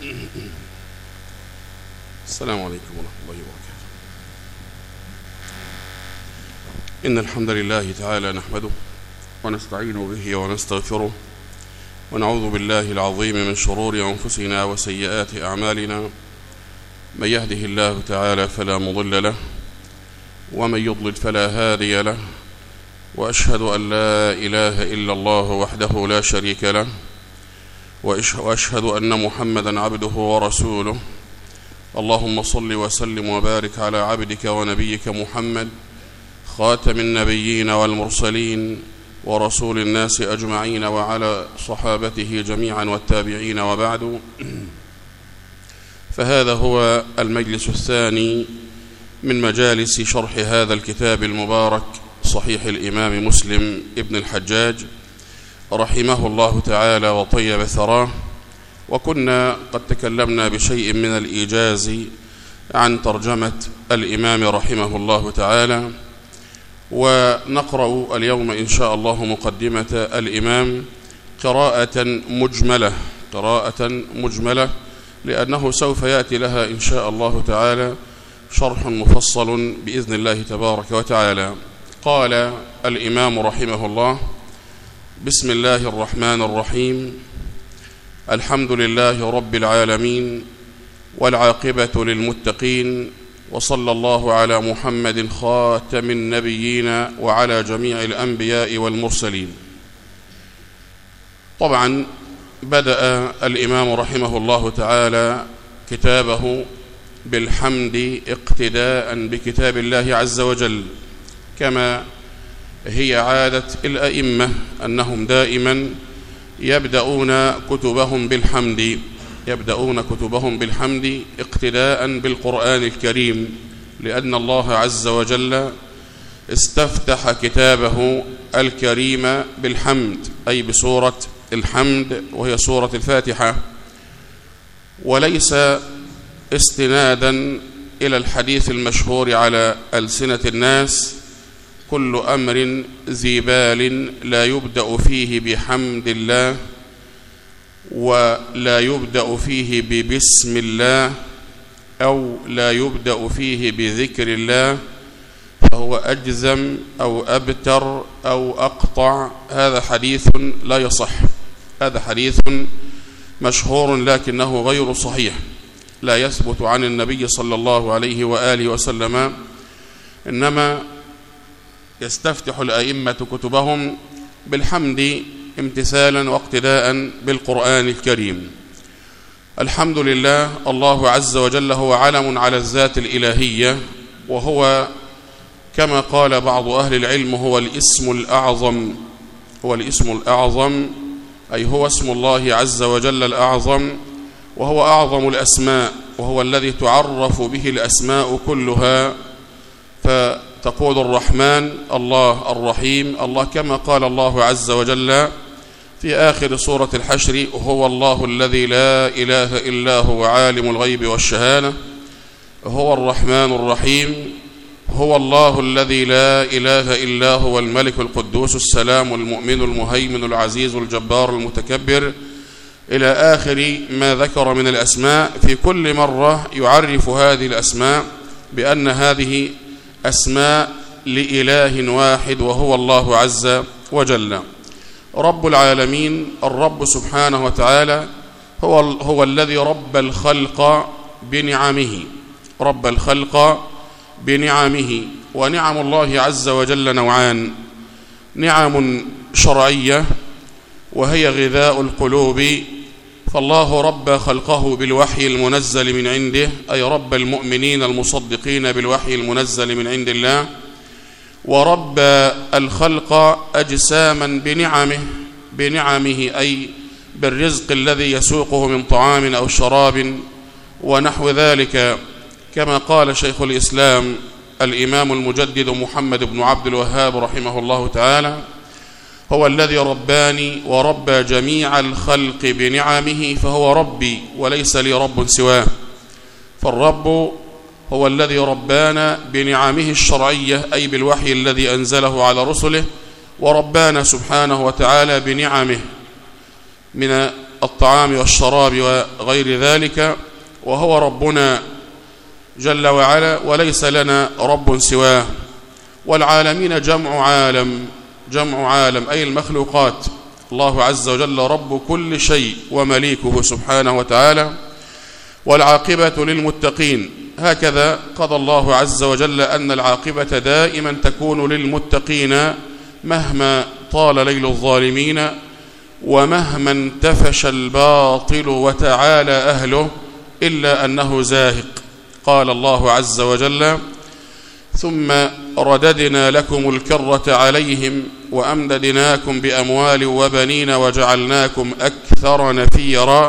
السلام عليكم ورحمة الله وبركاته. إن الحمد لله تعالى نحمده ونستعين به ونستغفره ونعوذ بالله العظيم من شرور أنفسنا وسيئات أعمالنا. من يهده الله تعالى فلا مضل له ومن يضلل فلا هادي له، وأشهد أن لا إله إلا الله وحده لا شريك له، وأشهد أن محمدا عبده ورسوله. اللهم صل وسلم وبارك على عبدك ونبيك محمد، خاتم النبيين والمرسلين ورسول الناس أجمعين، وعلى صحابته جميعا والتابعين، وبعد. فهذا هو المجلس الثاني من مجالس شرح هذا الكتاب المبارك، صحيح الإمام مسلم ابن الحجاج رحمه الله تعالى وطيب ثراه. وكنا قد تكلمنا بشيء من الإيجاز عن ترجمة الإمام رحمه الله تعالى، ونقرأ اليوم إن شاء الله مقدمة الإمام قراءة مجملة لأنه سوف يأتي لها إن شاء الله تعالى شرح مفصل بإذن الله تبارك وتعالى. قال الإمام رحمه الله: بسم الله الرحمن الرحيم. الحمد لله رب العالمين، والعاقبة للمتقين، وصلى الله على محمد خاتم النبيين وعلى جميع الأنبياء والمرسلين. طبعا بدأ الإمام رحمه الله تعالى كتابه بالحمد اقتداء بكتاب الله عز وجل، كما هي عادة الأئمة أنهم دائما يبدأون كتبهم بالحمد اقتداء بالقرآن الكريم، لأن الله عز وجل استفتح كتابه الكريم بالحمد، أي بسورة الحمد، وهي سورة الفاتحة، وليس استنادا إلى الحديث المشهور على ألسنة الناس: كل أمر ذي بال لا يبدأ فيه بحمد الله، ولا يبدأ فيه ببسم الله، أو لا يبدأ فيه بذكر الله، فهو أجزم أو أبتر أو أقطع. هذا حديث لا يصح، هذا حديث مشهور لكنه غير صحيح، لا يثبت عن النبي صلى الله عليه وآله وسلم. إنما يستفتح الأئمة كتبهم بالحمد امتثالا واقتداء بالقرآن الكريم. الحمد لله، الله عز وجل هو علم على الذات الإلهية، وهو كما قال بعض أهل العلم هو الاسم الأعظم، أي هو اسم الله عز وجل الأعظم، وهو أعظم الأسماء، وهو الذي تعرف به الأسماء كلها. فتقول الرحمن الله، الرحيم الله، كما قال الله عز وجل في آخر سورة الحشر: هو الله الذي لا إله إلا هو عالم الغيب والشهادة، هو الرحمن الرحيم، هو الله الذي لا إله إلا هو الملك القدوس السلام المؤمن المهيمن العزيز الجبار المتكبر، إلى آخر ما ذكر من الأسماء. في كل مرة يعرف هذه الأسماء بأن هذه أسماء لإله واحد، وهو الله عز وجل. رب العالمين، الرب سبحانه وتعالى هو الذي رب الخلق بنعمه. ونعم الله عز وجل نوعان: نعم شرعية وهي غذاء القلوب، فالله رب خلقه بالوحي المنزل من عنده، أي رب المؤمنين المصدقين بالوحي المنزل من عند الله، ورب الخلق أجساما بنعمه أي بالرزق الذي يسوقه من طعام أو شراب ونحو ذلك، كما قال شيخ الإسلام الإمام المجدد محمد بن عبد الوهاب رحمه الله تعالى: هو الذي رباني وربى جميع الخلق بنعمه، فهو ربي وليس لي رب سواه. فالرب هو الذي ربانا بنعمه الشرعية، أي بالوحي الذي أنزله على رسله، وربانا سبحانه وتعالى بنعمه من الطعام والشراب وغير ذلك، وهو ربنا جل وعلا وليس لنا رب سواه. والعالمين جمع عالم أي المخلوقات. الله عز وجل رب كل شيء ومليكه سبحانه وتعالى. والعاقبة للمتقين، هكذا قضى الله عز وجل أن العاقبة دائما تكون للمتقين مهما طال ليل الظالمين ومهما انتفش الباطل وتعالى أهله، إلا أنه زاهق. قال الله عز وجل: ثم رددنا لكم الكرة عليهم وأمددناكم بأموال وبنين وجعلناكم أكثر نفيرا.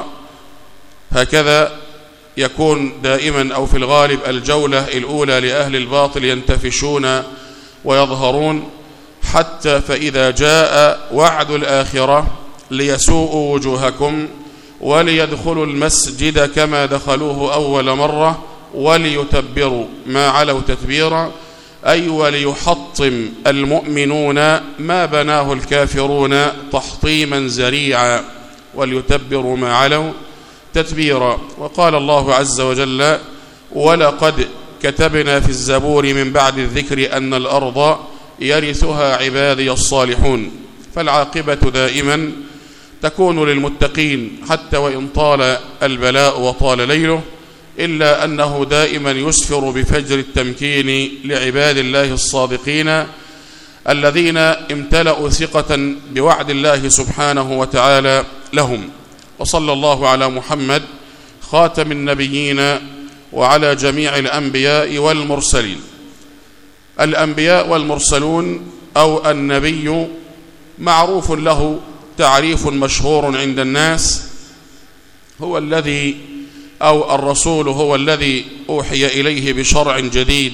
هكذا يكون دائما أو في الغالب الجولة الأولى لأهل الباطل ينتفشون ويظهرون، حتى فإذا جاء وعد الآخرة ليسوءوا وجوهكم وليدخلوا المسجد كما دخلوه أول مرة وليتبروا ما علوا تتبيرا، أي وليحطم المؤمنون ما بناه الكافرون تحطيما ذريعا، وليتبروا ما علوا تتبيرا. وقال الله عز وجل: ولقد كتبنا في الزبور من بعد الذكر أن الأرض يرثها عبادي الصالحون. فالعاقبة دائما تكون للمتقين حتى وإن طال البلاء وطال ليله، إلا أنه دائما يسفر بفجر التمكين لعباد الله الصادقين الذين امتلأوا ثقة بوعد الله سبحانه وتعالى لهم. وصلى الله على محمد خاتم النبيين وعلى جميع الأنبياء والمرسلين. الأنبياء والمرسلون أو النبي معروف له تعريف مشهور عند الناس، هو الذي أو الرسول هو الذي أوحي إليه بشرع جديد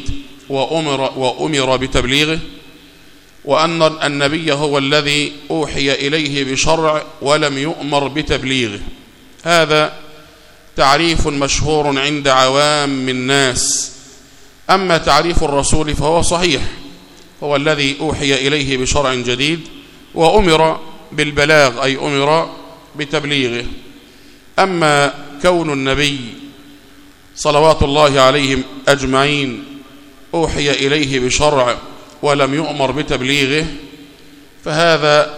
وأمر بتبليغه، وأن النبي هو الذي أوحي إليه بشرع ولم يؤمر بتبليغه. هذا تعريف مشهور عند عوام الناس. أما تعريف الرسول فهو صحيح، هو الذي أوحي إليه بشرع جديد وأمر بالبلاغ أي أمر بتبليغه. أما كون النبي صلوات الله عليهم أجمعين أوحي إليه بشرع ولم يؤمر بتبليغه، فهذا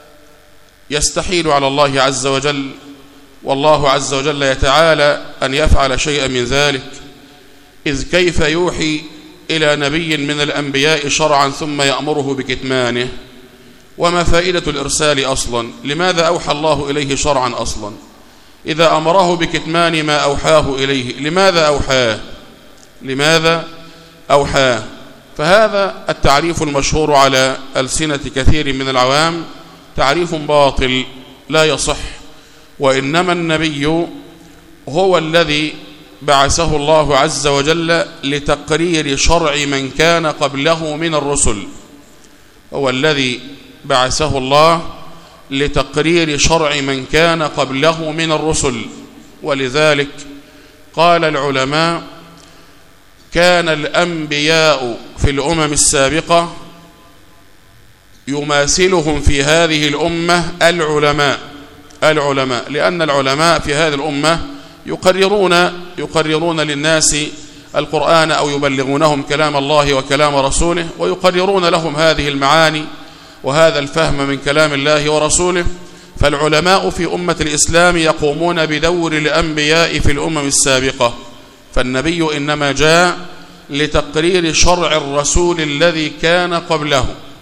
يستحيل على الله عز وجل، والله عز وجل يتعالى أن يفعل شيئا من ذلك. إذ كيف يوحي إلى نبي من الأنبياء شرعا ثم يأمره بكتمانه؟ وما فائدة الإرسال أصلا؟ لماذا أوحى الله إليه شرعا أصلا إذا أمره بكتمان ما أوحاه إليه؟ لماذا أوحاه؟ فهذا التعريف المشهور على ألسنة كثير من العوام تعريف باطل لا يصح. وإنما النبي هو الذي بعثه الله عز وجل لتقرير شرع من كان قبله من الرسل، هو الذي بعثه الله لتقرير شرع من كان قبله من الرسل. ولذلك قال العلماء: كان الأنبياء في الأمم السابقة يماثلهم في هذه الأمة العلماء، لأن العلماء في هذه الأمة يقررون للناس القرآن أو يبلغونهم كلام الله وكلام رسوله، ويقررون لهم هذه المعاني وهذا الفهم من كلام الله ورسوله. فالعلماء في أمة الإسلام يقومون بدور الأنبياء في الأمم السابقة، فالنبي إنما جاء لتقرير شرع الرسول الذي كان قبله.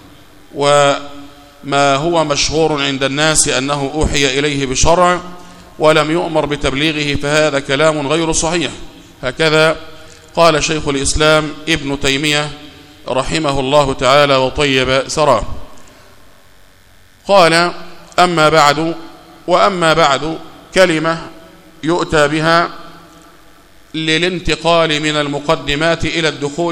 وما هو مشهور عند الناس أنه أوحي إليه بشرع ولم يؤمر بتبليغه، فهذا كلام غير صحيح. هكذا قال شيخ الإسلام ابن تيمية رحمه الله تعالى وطيب ثراه. قال: أما بعد كلمة يؤتى بها للانتقال من المقدمات إلى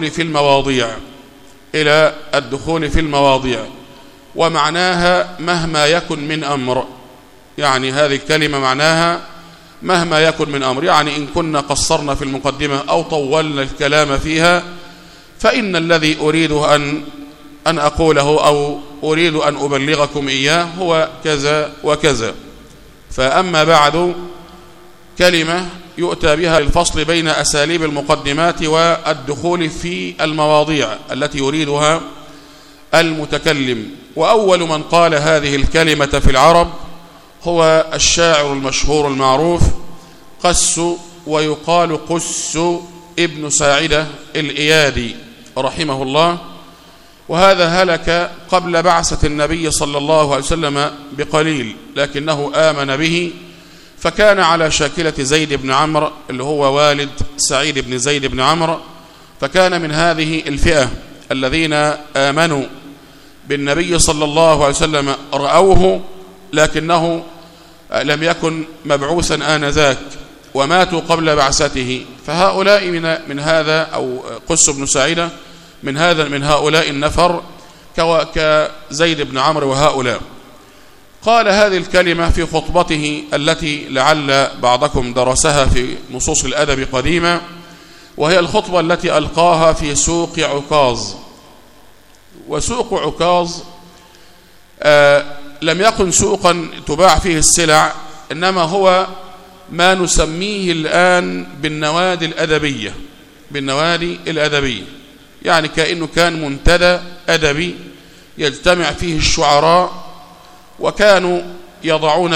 الدخول في المواضيع، ومعناها مهما يكن من أمر. يعني هذه الكلمة معناها مهما يكن من أمر، يعني إن كنا قصرنا في المقدمة أو طولنا الكلام فيها، فإن الذي أريد أن أقوله أو أريد أن أبلغكم إياه هو كذا وكذا. فأما بعد، كلمة يؤتى بها للفصل بين أساليب المقدمات والدخول في المواضيع التي يريدها المتكلم. وأول من قال هذه الكلمة في العرب هو الشاعر المشهور المعروف قس، ويقال قس ابن ساعدة الإيادي رحمه الله، وهذا هلك قبل بعثة النبي صلى الله عليه وسلم بقليل، لكنه آمن به فكان على شاكلة زيد بن عمرو اللي هو والد سعيد بن زيد بن عمرو، فكان من هذه الفئة الذين آمنوا بالنبي صلى الله عليه وسلم، رأوه لكنه لم يكن مبعوثا آنذاك وماتوا قبل بعثته، فهؤلاء من هذا، أو قس بن ساعدة من هؤلاء النفر كزيد بن عمرو وهؤلاء. قال هذه الكلمة في خطبته التي لعل بعضكم درسها في نصوص الأدب قديما، وهي الخطبة التي ألقاها في سوق عكاظ. وسوق عكاظ لم يكن سوقا تباع فيه السلع، إنما هو ما نسميه الآن بالنوادي الأدبية، يعني كأنه كان منتدى أدبي يجتمع فيه الشعراء، وكانوا يضعون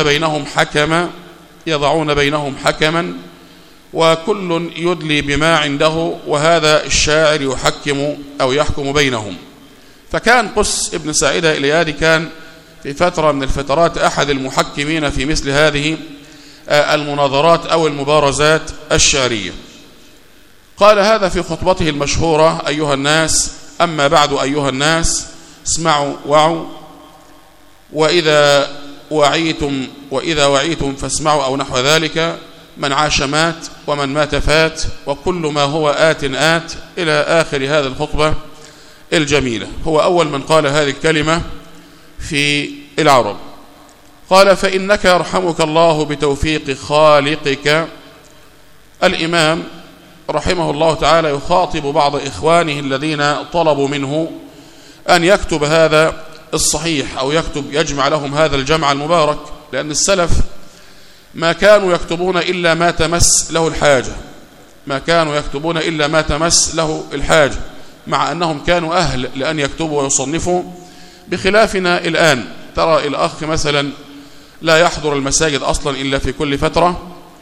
بينهم حكما وكل يدلي بما عنده، وهذا الشاعر يحكم أو يحكم بينهم. فكان قس ابن ساعدة الإيادي كان في فترة من الفترات أحد المحكمين في مثل هذه المناظرات أو المبارزات الشعرية. قال هذا في خطبته المشهورة: أيها الناس، أما بعد أيها الناس، اسمعوا وعوا، وإذا وعيتم فاسمعوا، أو نحو ذلك. من عاش مات، ومن مات فات، وكل ما هو آت إلى آخر هذه الخطبة الجميلة. هو أول من قال هذه الكلمة في العرب. قال: فإنك يرحمك الله بتوفيق خالقك. الإمام رحمه الله تعالى يخاطب بعض إخوانه الذين طلبوا منه أن يكتب هذا الصحيح، أو يجمع لهم هذا الجمع المبارك، لأن السلف ما كانوا يكتبون إلا ما تمس له الحاجة، مع أنهم كانوا أهل لأن يكتبوا ويصنفوا، بخلافنا الآن. ترى الأخ مثلا لا يحضر المساجد أصلا إلا في كل فترة،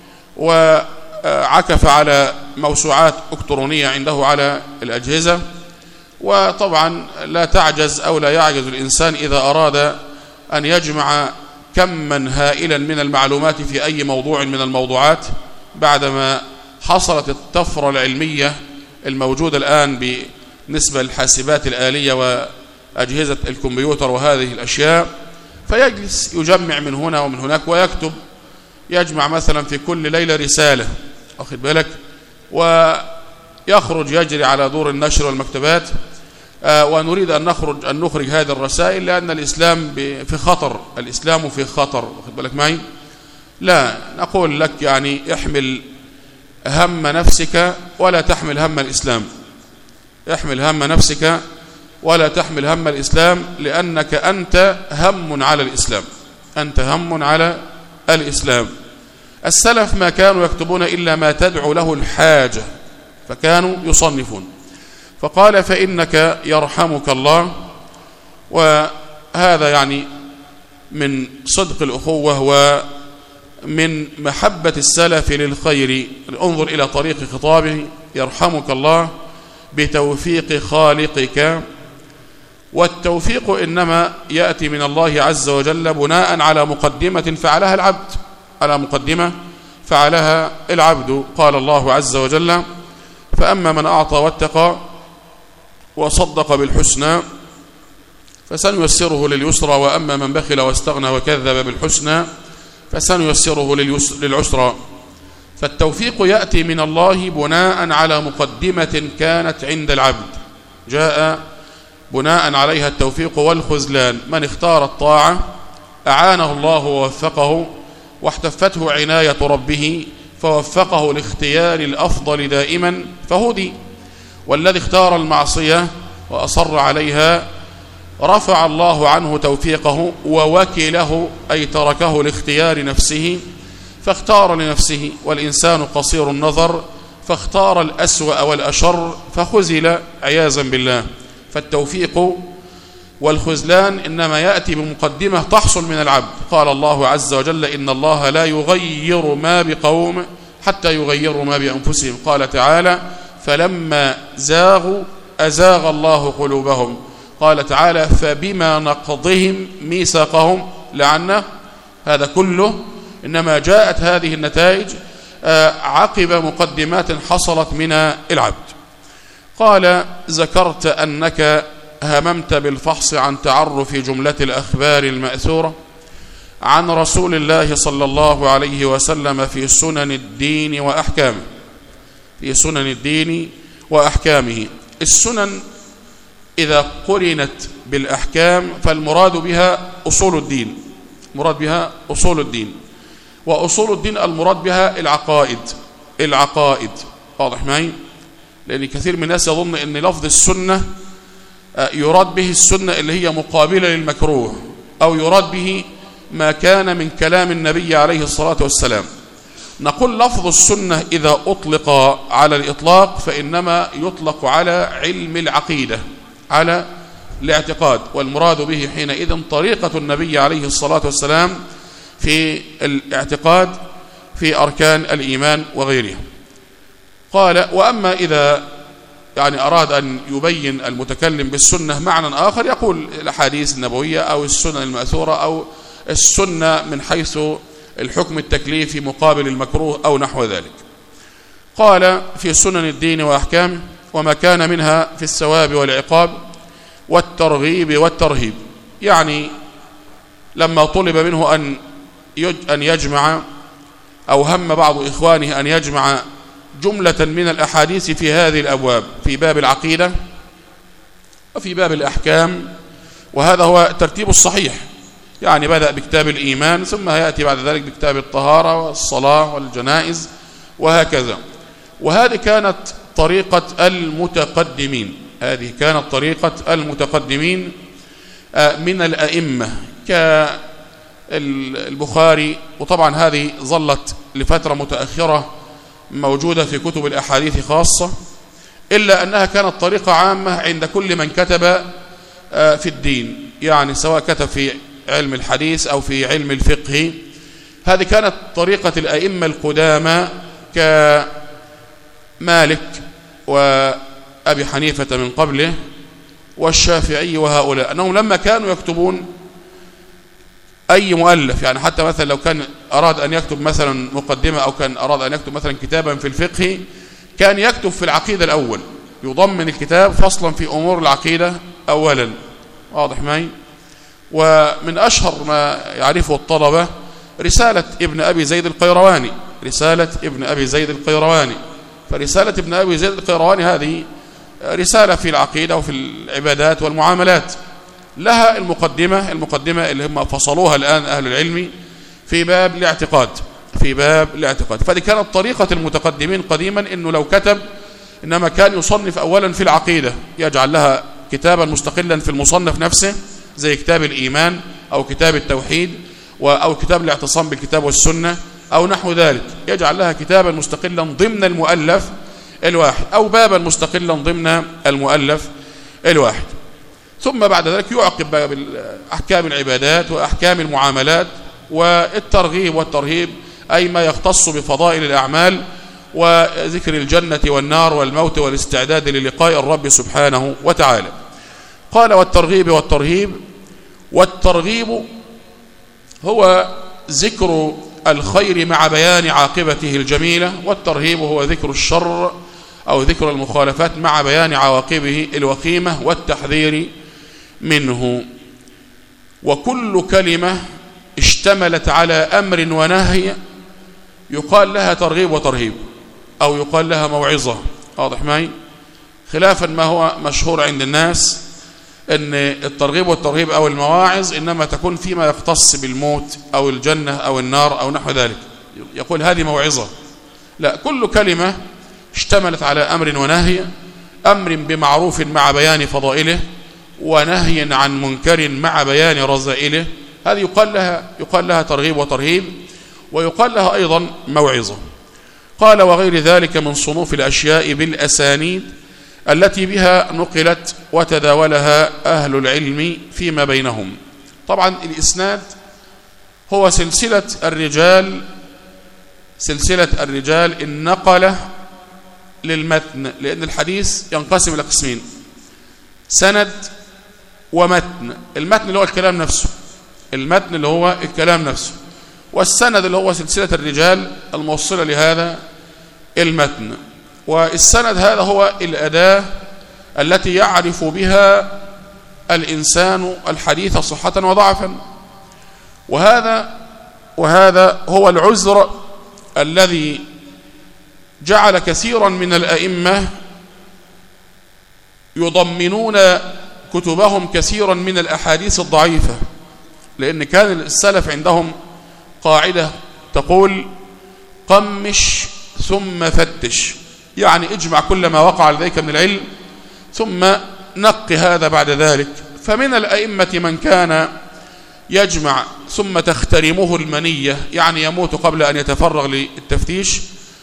وعكف على موسوعات إلكترونية عنده على الأجهزة، وطبعا لا تعجز أو لا يعجز الإنسان إذا أراد أن يجمع كما هائلا من المعلومات في أي موضوع من الموضوعات، بعدما حصلت الطفرة العلمية الموجودة الآن بالنسبة للحاسبات الآلية وأجهزة الكمبيوتر وهذه الأشياء، فيجلس يجمع من هنا ومن هناك ويكتب، يجمع مثلا في كل ليلة رسالة، واخد بالك، ويخرج يجري على دور النشر والمكتبات. ونريد أن نخرج هذه الرسائل، لأن الإسلام في خطر، الإسلام في خطر، واخد بالك معي. لا نقول لك يعني احمل هم نفسك ولا تحمل هم الإسلام، احمل هم نفسك ولا تحمل هم الإسلام، لأنك أنت هم على الإسلام. السلف ما كانوا يكتبون إلا ما تدعو له الحاجة، فكانوا يصنفون. فقال: فإنك يرحمك الله. وهذا يعني من صدق الأخوة ومن محبة السلف للخير. انظر إلى طريق خطابه: يرحمك الله بتوفيق خالقك. والتوفيق إنما يأتي من الله عز وجل بناء على مقدمة فعلها العبد. قال الله عز وجل: فأما من أعطى واتقى وصدق بالحسنى فسنيسره لليسرى، وأما من بخل واستغنى وكذب بالحسنى فسنيسره للعسرى. فالتوفيق يأتي من الله بناء على مقدمة كانت عند العبد، جاء بناء عليها التوفيق والخذلان. من اختار الطاعة أعانه الله ووفقه، واحتفته عناية ربه فوفقه لاختيار الأفضل دائما فهدي. والذي اختار المعصية وأصر عليها رفع الله عنه توفيقه ووكله، أي تركه لاختيار نفسه فاختار لنفسه، والإنسان قصير النظر فاختار الأسوأ والأشر فخذل عياذا بالله. فالتوفيق والخذلان إنما يأتي بمقدمة تحصل من العبد. قال الله عز وجل: إن الله لا يغير ما بقوم حتى يغيروا ما بأنفسهم. قال تعالى: فلما زاغوا أزاغ الله قلوبهم. قال تعالى: فبما نقضهم ميثاقهم لعنه. هذا كله إنما جاءت هذه النتائج عقب مقدمات حصلت من العبد. قال: ذكرت أنك هممت بالفحص عن تعرف جملة الأخبار المأثورة عن رسول الله صلى الله عليه وسلم في سنن الدين وأحكامه. في سنن الدين وأحكامه. السنن إذا قرنت بالأحكام فالمراد بها أصول الدين. مراد بها أصول الدين، وأصول الدين المراد بها العقائد. واضح معي؟ لأن كثير من الناس يظن أن لفظ السنة يراد به السنة اللي هي مقابلة للمكروه، أو يراد به ما كان من كلام النبي عليه الصلاة والسلام. نقول لفظ السنة إذا أطلق على الإطلاق فإنما يطلق على علم العقيدة، على الاعتقاد، والمراد به حينئذ طريقة النبي عليه الصلاة والسلام في الاعتقاد في أركان الإيمان وغيرها. قال: وأما إذا أراد أن يبين المتكلم بالسنة معنى آخر يقول الأحاديث النبوية أو السنة المأثورة أو السنة من حيث الحكم التكليفي مقابل المكروه أو نحو ذلك. قال: في سنن الدين وأحكامه وما كان منها في الثواب والعقاب والترغيب والترهيب. يعني لما طلب منه أن يجمع، أو هم بعض إخوانه أن يجمع جملة من الأحاديث في هذه الأبواب، في باب العقيدة وفي باب الأحكام، وهذا هو الترتيب الصحيح. يعني بدأ بكتاب الإيمان ثم يأتي بعد ذلك بكتاب الطهارة والصلاة والجنائز وهكذا. وهذه كانت طريقة المتقدمين. هذه كانت طريقة المتقدمين من الأئمة كالبخاري. وطبعا هذه ظلت لفترة متأخرة موجودة في كتب الأحاديث خاصة، إلا أنها كانت طريقة عامة عند كل من كتب في الدين، يعني سواء كتب في علم الحديث أو في علم الفقه. هذه كانت طريقة الأئمة القدامى كمالك وأبي حنيفة من قبله والشافعي وهؤلاء، أنهم لما كانوا يكتبون أي مؤلف، يعني حتى مثلا لو كان أراد أن يكتب مثلا مقدمة أو كان أراد أن يكتب مثلا كتابا في الفقه، كان يكتب في العقيدة الأول، يضمن الكتاب فصلا في أمور العقيدة أولا. واضح معي؟ ومن أشهر ما يعرفه الطلبة رسالة ابن أبي زيد القيرواني. رسالة ابن أبي زيد القيرواني. فرسالة ابن أبي زيد القيرواني هذه رسالة في العقيدة وفي العبادات والمعاملات، لها المقدمة اللي هم فصلوها الآن أهل العلم في باب الاعتقاد. فدي كانت طريقة المتقدمين قديما، إنه لو كتب إنما كان يصنف أولا في العقيدة، يجعل لها كتابا مستقلا في المصنف نفسه زي كتاب الإيمان أو كتاب التوحيد أو كتاب الاعتصام بالكتاب والسنة أو نحو ذلك، يجعل لها كتابا مستقلا ضمن المؤلف الواحد أو بابا مستقلا ضمن المؤلف الواحد. ثم بعد ذلك يعقب بأحكام العبادات وأحكام المعاملات والترغيب والترهيب، أي ما يختص بفضائل الأعمال وذكر الجنة والنار والموت والاستعداد للقاء الرب سبحانه وتعالى. قال: والترغيب والترهيب. والترغيب هو ذكر الخير مع بيان عاقبته الجميلة، والترهيب هو ذكر الشر أو ذكر المخالفات مع بيان عواقبه الوخيمة والتحذير منه. وكل كلمة اشتملت على أمر ونهي يقال لها ترغيب وترهيب، أو يقال لها موعظة. واضح معي؟ خلافا ما هو مشهور عند الناس أن الترغيب والترهيب أو المواعظ إنما تكون فيما يختص بالموت أو الجنة أو النار أو نحو ذلك، يقول هذه موعظة. لا، كل كلمة اشتملت على أمر ونهي، أمر بمعروف مع بيان فضائله، ونهي عن منكر مع بيان رذائله، هذه يقال لها ترغيب وترهيب، ويقال لها أيضا موعظة. قال وغير ذلك من صنوف الأشياء بالأسانيد التي بها نقلت وتداولها أهل العلم فيما بينهم. طبعا الإسناد هو سلسلة الرجال النقلة للمتن، لأن الحديث ينقسم إلى قسمين: سند ومتن. المتن اللي هو الكلام نفسه، والسند اللي هو سلسلة الرجال الموصلة لهذا المتن. والسند هذا هو الأداة التي يعرف بها الإنسان الحديث صحة وضعفا، وهذا هو العذر الذي جعل كثيرا من الأئمة يضمنون كتبهم كثيرا من الأحاديث الضعيفة، لأن كان السلف عندهم قاعدة تقول: قمش ثم فتش، يعني اجمع كل ما وقع لديك من العلم ثم نق هذا بعد ذلك. فمن الأئمة من كان يجمع ثم تخترمه المنية، يعني يموت قبل أن يتفرغ للتفتيش،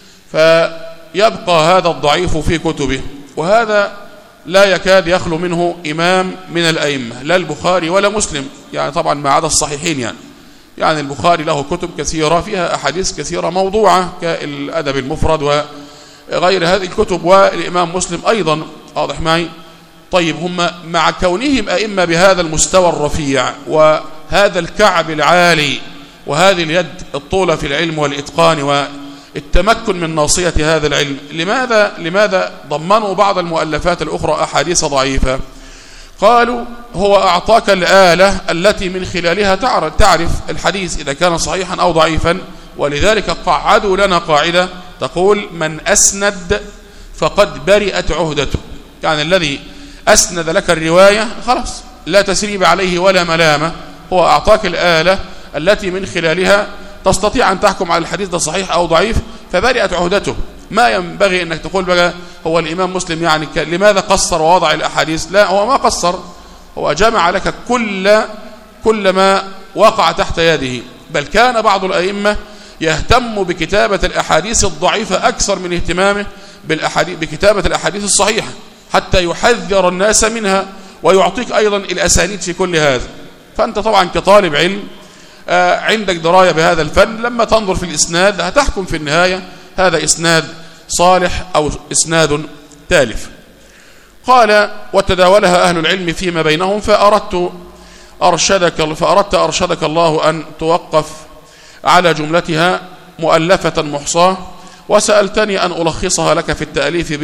فيبقى هذا الضعيف في كتبه. وهذا لا يكاد يخلو منه إمام من الأئمة، لا البخاري ولا مسلم، يعني طبعا ما عدا الصحيحين. يعني البخاري له كتب كثيرة فيها أحاديث كثيرة موضوعة كالأدب المفرد وغير هذه الكتب، والإمام مسلم أيضا. واضح معي؟ طيب، هم مع كونهم أئمة بهذا المستوى الرفيع وهذا الكعب العالي وهذه اليد الطولة في العلم والإتقان والتمكن من ناصية هذا العلم، لماذا ضمنوا بعض المؤلفات الأخرى أحاديث ضعيفة؟ قالوا: هو أعطاك الآلة التي من خلالها تعرف الحديث إذا كان صحيحا أو ضعيفا، ولذلك قعدوا لنا قاعدة تقول: من أسند فقد برئت عهدته. يعني الذي أسند لك الرواية خلاص لا تسريب عليه ولا ملامة، هو أعطاك الآلة التي من خلالها تستطيع أن تحكم على الحديث ده صحيح أو ضعيف، فبرئت عهدته. ما ينبغي أنك تقول بقى هو الإمام مسلم يعني لماذا قصر ووضع الأحاديث؟ لا، هو ما قصر، هو جمع لك كل ما وقع تحت يده. بل كان بعض الأئمة يهتم بكتابة الأحاديث الضعيفة أكثر من اهتمامه بكتابة الأحاديث الصحيحة، حتى يحذر الناس منها ويعطيك أيضا الأسانيد في كل هذا. فأنت طبعا كطالب علم عندك دراية بهذا الفن، لما تنظر في الإسناد هتحكم في النهاية هذا إسناد صالح أو إسناد تالف. قال: وتداولها أهل العلم فيما بينهم، فأردت أرشدك الله أن توقف على جملتها مؤلفة محصاة، وسألتني أن ألخصها لك في التأليف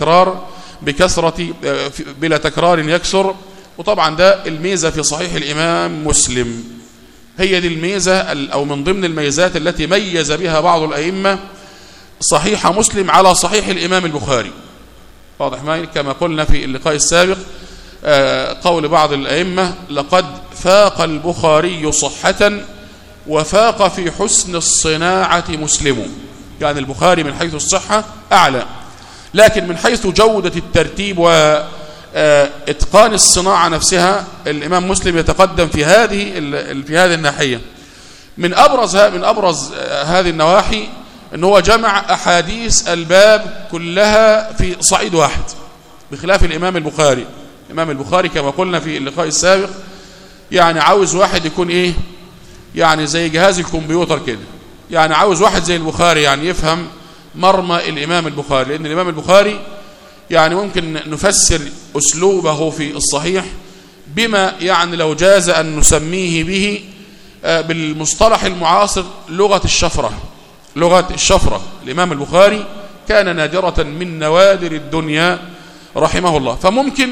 بلا تكرار يكسر. وطبعا ده الميزة في صحيح الإمام مسلم، هي دي الميزة أو من ضمن الميزات التي ميز بها بعض الأئمة صحيح مسلم على صحيح الإمام البخاري. واضح معي؟ كما قلنا في اللقاء السابق قول بعض الأئمة: لقد فاق البخاري صحة وفاق في حسن الصناعة مسلم. يعني البخاري من حيث الصحة أعلى، لكن من حيث جودة الترتيب وإتقان الصناعة نفسها الإمام مسلم يتقدم في هذه الناحية. من أبرز هذه النواحي أنه هو جمع أحاديث الباب كلها في صعيد واحد، بخلاف الإمام البخاري. الإمام البخاري كما قلنا في اللقاء السابق يعني عاوز واحد يكون يعني زي جهاز الكمبيوتر كده، يعني عاوز واحد زي البخاري يعني يفهم مرمى الإمام البخاري. لأن الإمام البخاري يعني ممكن نفسر أسلوبه في الصحيح بما يعني لو جاز أن نسميه به بالمصطلح المعاصر لغة الشفرة. الإمام البخاري كان نادرة من نوادر الدنيا رحمه الله، فممكن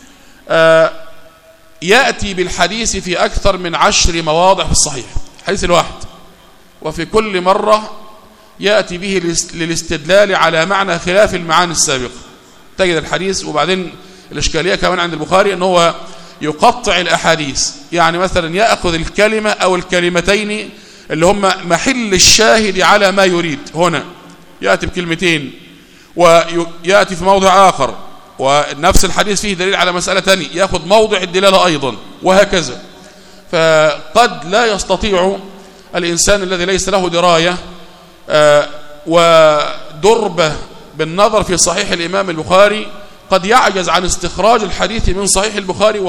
يأتي بالحديث في أكثر من 10 مواضع في الصحيح، حديث الواحد، وفي كل مرة يأتي به للاستدلال على معنى خلاف المعاني السابقة. تجد الحديث. وبعدين الإشكالية كمان عند البخاري أنه هو يقطع الأحاديث، يعني مثلا يأخذ الكلمة أو الكلمتين اللي هم محل الشاهد على ما يريد، هنا يأتي بكلمتين ويأتي في موضع آخر ونفس الحديث فيه دليل على مسألة تانية يأخذ موضع الدلالة أيضا، وهكذا. فقد لا يستطيع الإنسان الذي ليس له دراية ودربة بالنظر في صحيح الإمام البخاري، قد يعجز عن استخراج الحديث من صحيح البخاري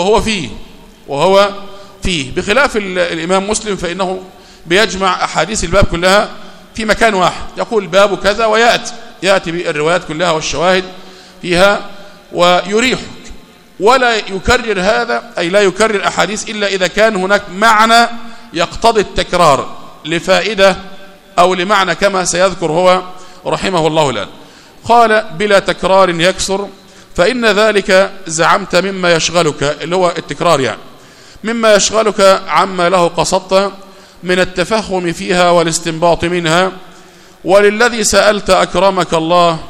وهو فيه بخلاف الإمام مسلم، فإنه بيجمع أحاديث الباب كلها في مكان واحد، يقول باب كذا ويأتي بالروايات كلها والشواهد فيها ويريحك، ولا يكرر هذا، أي لا يكرر أحاديث إلا إذا كان هناك معنى يقتضي التكرار لفائدة أو لمعنى كما سيذكر هو رحمه الله الآن. قال بلا تكرار يكسر، فإن ذلك زعمت مما يشغلك، اللي هو التكرار يعني، مما يشغلك عما له قصدت من التفهم فيها والاستنباط منها. وللذي سألت أكرمك الله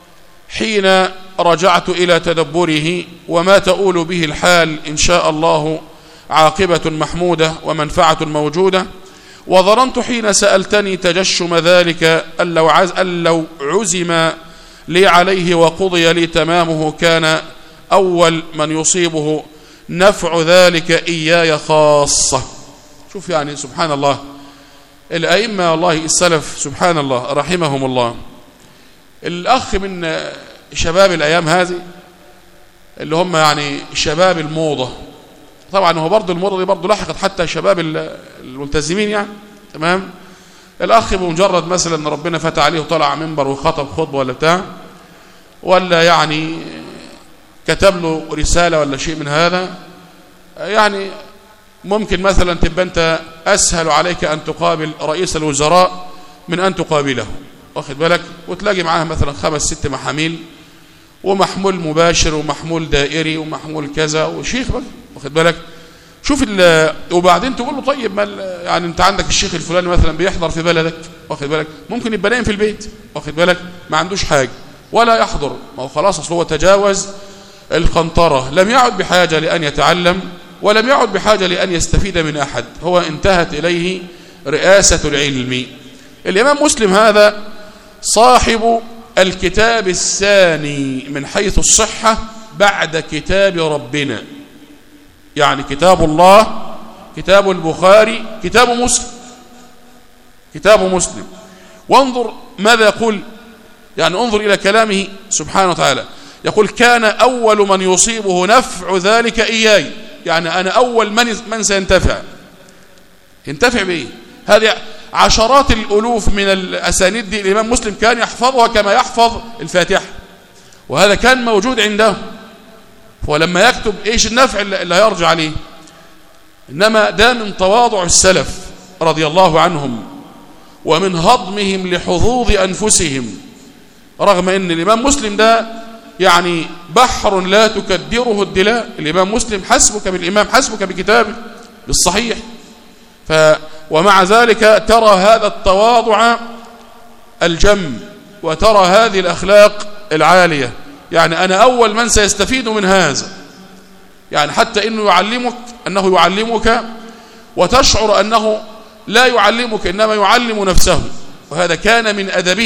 حين رجعت إلى تدبره، وما تؤول به الحال إن شاء الله عاقبة محمودة ومنفعة موجودة. وظننت حين سألتني تجشم ذلك أن لو عزم لي عليه وقضي لي تمامه كان أول من يصيبه نفع ذلك إياي خاصة. شوف يعني سبحان الله، الأئمة والله السلف سبحان الله رحمهم الله. الأخ من شباب الأيام هذه اللي هم يعني شباب الموضة، طبعا هو برضو الموضة دي برضو لحقت حتى شباب الملتزمين يعني، تمام. الأخ بمجرد مثلا أن ربنا فتح عليه وطلع منبر وخطب خطبة ولا بتاع، ولا يعني كتب له رسالة ولا شيء من هذا، يعني ممكن مثلا تبقى أنت أسهل عليك أن تقابل رئيس الوزراء من أن تقابله، واخد بالك، وتلاقي معاه مثلا 5-6 محاميل، ومحمول مباشر ومحمول دائري ومحمول كذا وشيخ بقى، واخد بالك. شوف وبعدين تقول له طيب ما يعني انت عندك الشيخ الفلاني مثلا بيحضر في بلدك، واخد بالك، ممكن يبقى نايم في البيت، واخد بالك، ما عندوش حاجه ولا يحضر، ما هو خلاص اصل هو تجاوز القنطره، لم يعد بحاجه لان يتعلم ولم يعد بحاجه لان يستفيد من احد، هو انتهت اليه رئاسه العلم. الامام مسلم هذا صاحب الكتاب الثاني من حيث الصحه بعد كتاب ربنا، يعني كتاب الله، كتاب البخاري، كتاب مسلم. وانظر ماذا يقول، يعني انظر إلى كلامه سبحانه وتعالى، يقول كان أول من يصيبه نفع ذلك إياي، يعني أنا أول من سينتفع. ينتفع بإيه؟ هذه عشرات الألوف من الأسانيد دي الإمام مسلم كان يحفظها كما يحفظ الفاتحة، وهذا كان موجود عنده، ولما يكتب ايش النفع اللي هيرجع عليه؟ انما ده من تواضع السلف رضي الله عنهم ومن هضمهم لحظوظ انفسهم، رغم ان الامام مسلم ده يعني بحر لا تكدره الدلاء. الامام مسلم حسبك بالامام، حسبك بكتابه بالصحيح، ومع ذلك ترى هذا التواضع الجم وترى هذه الاخلاق العاليه، يعني أنا أول من سيستفيد من هذا، يعني حتى أنه يعلمك وتشعر أنه لا يعلمك إنما يعلم نفسه، وهذا كان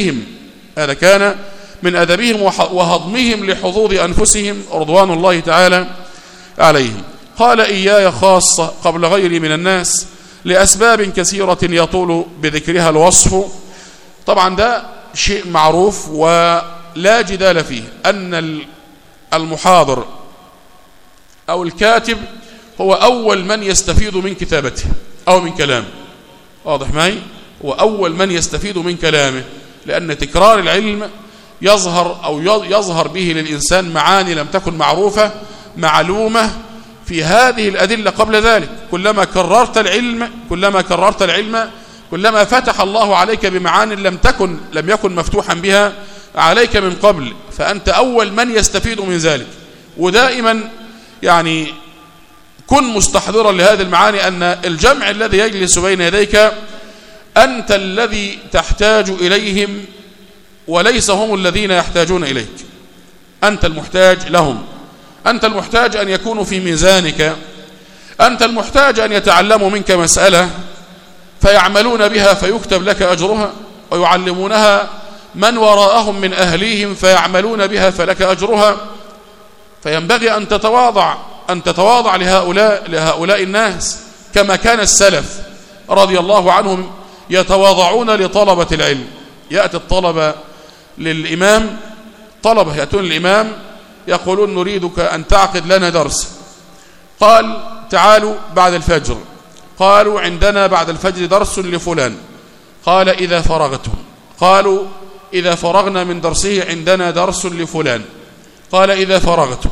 من أدبهم وهضمهم لحظوظ أنفسهم رضوان الله تعالى عليهم. قال إياي خاصة قبل غيري من الناس لأسباب كثيرة يطول بذكرها الوصف. طبعا ده شيء معروف ولا جدال فيه، أن المحاضر أو الكاتب هو أول من يستفيد من كتابته أو من كلامه، واضح معي؟ هو أول من يستفيد من كلامه، لأن تكرار العلم يظهر به للإنسان معاني لم تكن معلومة في هذه الأدلة قبل ذلك. كلما كررت العلم كلما فتح الله عليك بمعاني لم يكن مفتوحا بها عليك من قبل، فأنت أول من يستفيد من ذلك. ودائما يعني كن مستحضرا لهذه المعاني، أن الجمع الذي يجلس بين يديك أنت الذي تحتاج إليهم وليس هم الذين يحتاجون إليك، أنت المحتاج لهم، أنت المحتاج أن يكونوا في ميزانك، أنت المحتاج أن يتعلموا منك مسألة فيعملون بها فيكتب لك أجرها، ويعلمونها من وراءهم من أهليهم فيعملون بها فلك أجرها. فينبغي أن تتواضع لهؤلاء الناس كما كان السلف رضي الله عنهم يتواضعون لطلبة العلم. يأتي الطلبة للإمام، طلبة يأتون للإمام يقولون نريدك أن تعقد لنا درس. قال تعالوا بعد الفجر. قالوا عندنا بعد الفجر درس لفلان. قال إذا فرغتم. قالوا إذا فرغنا من درسه عندنا درس لفلان. قال إذا فرغتم.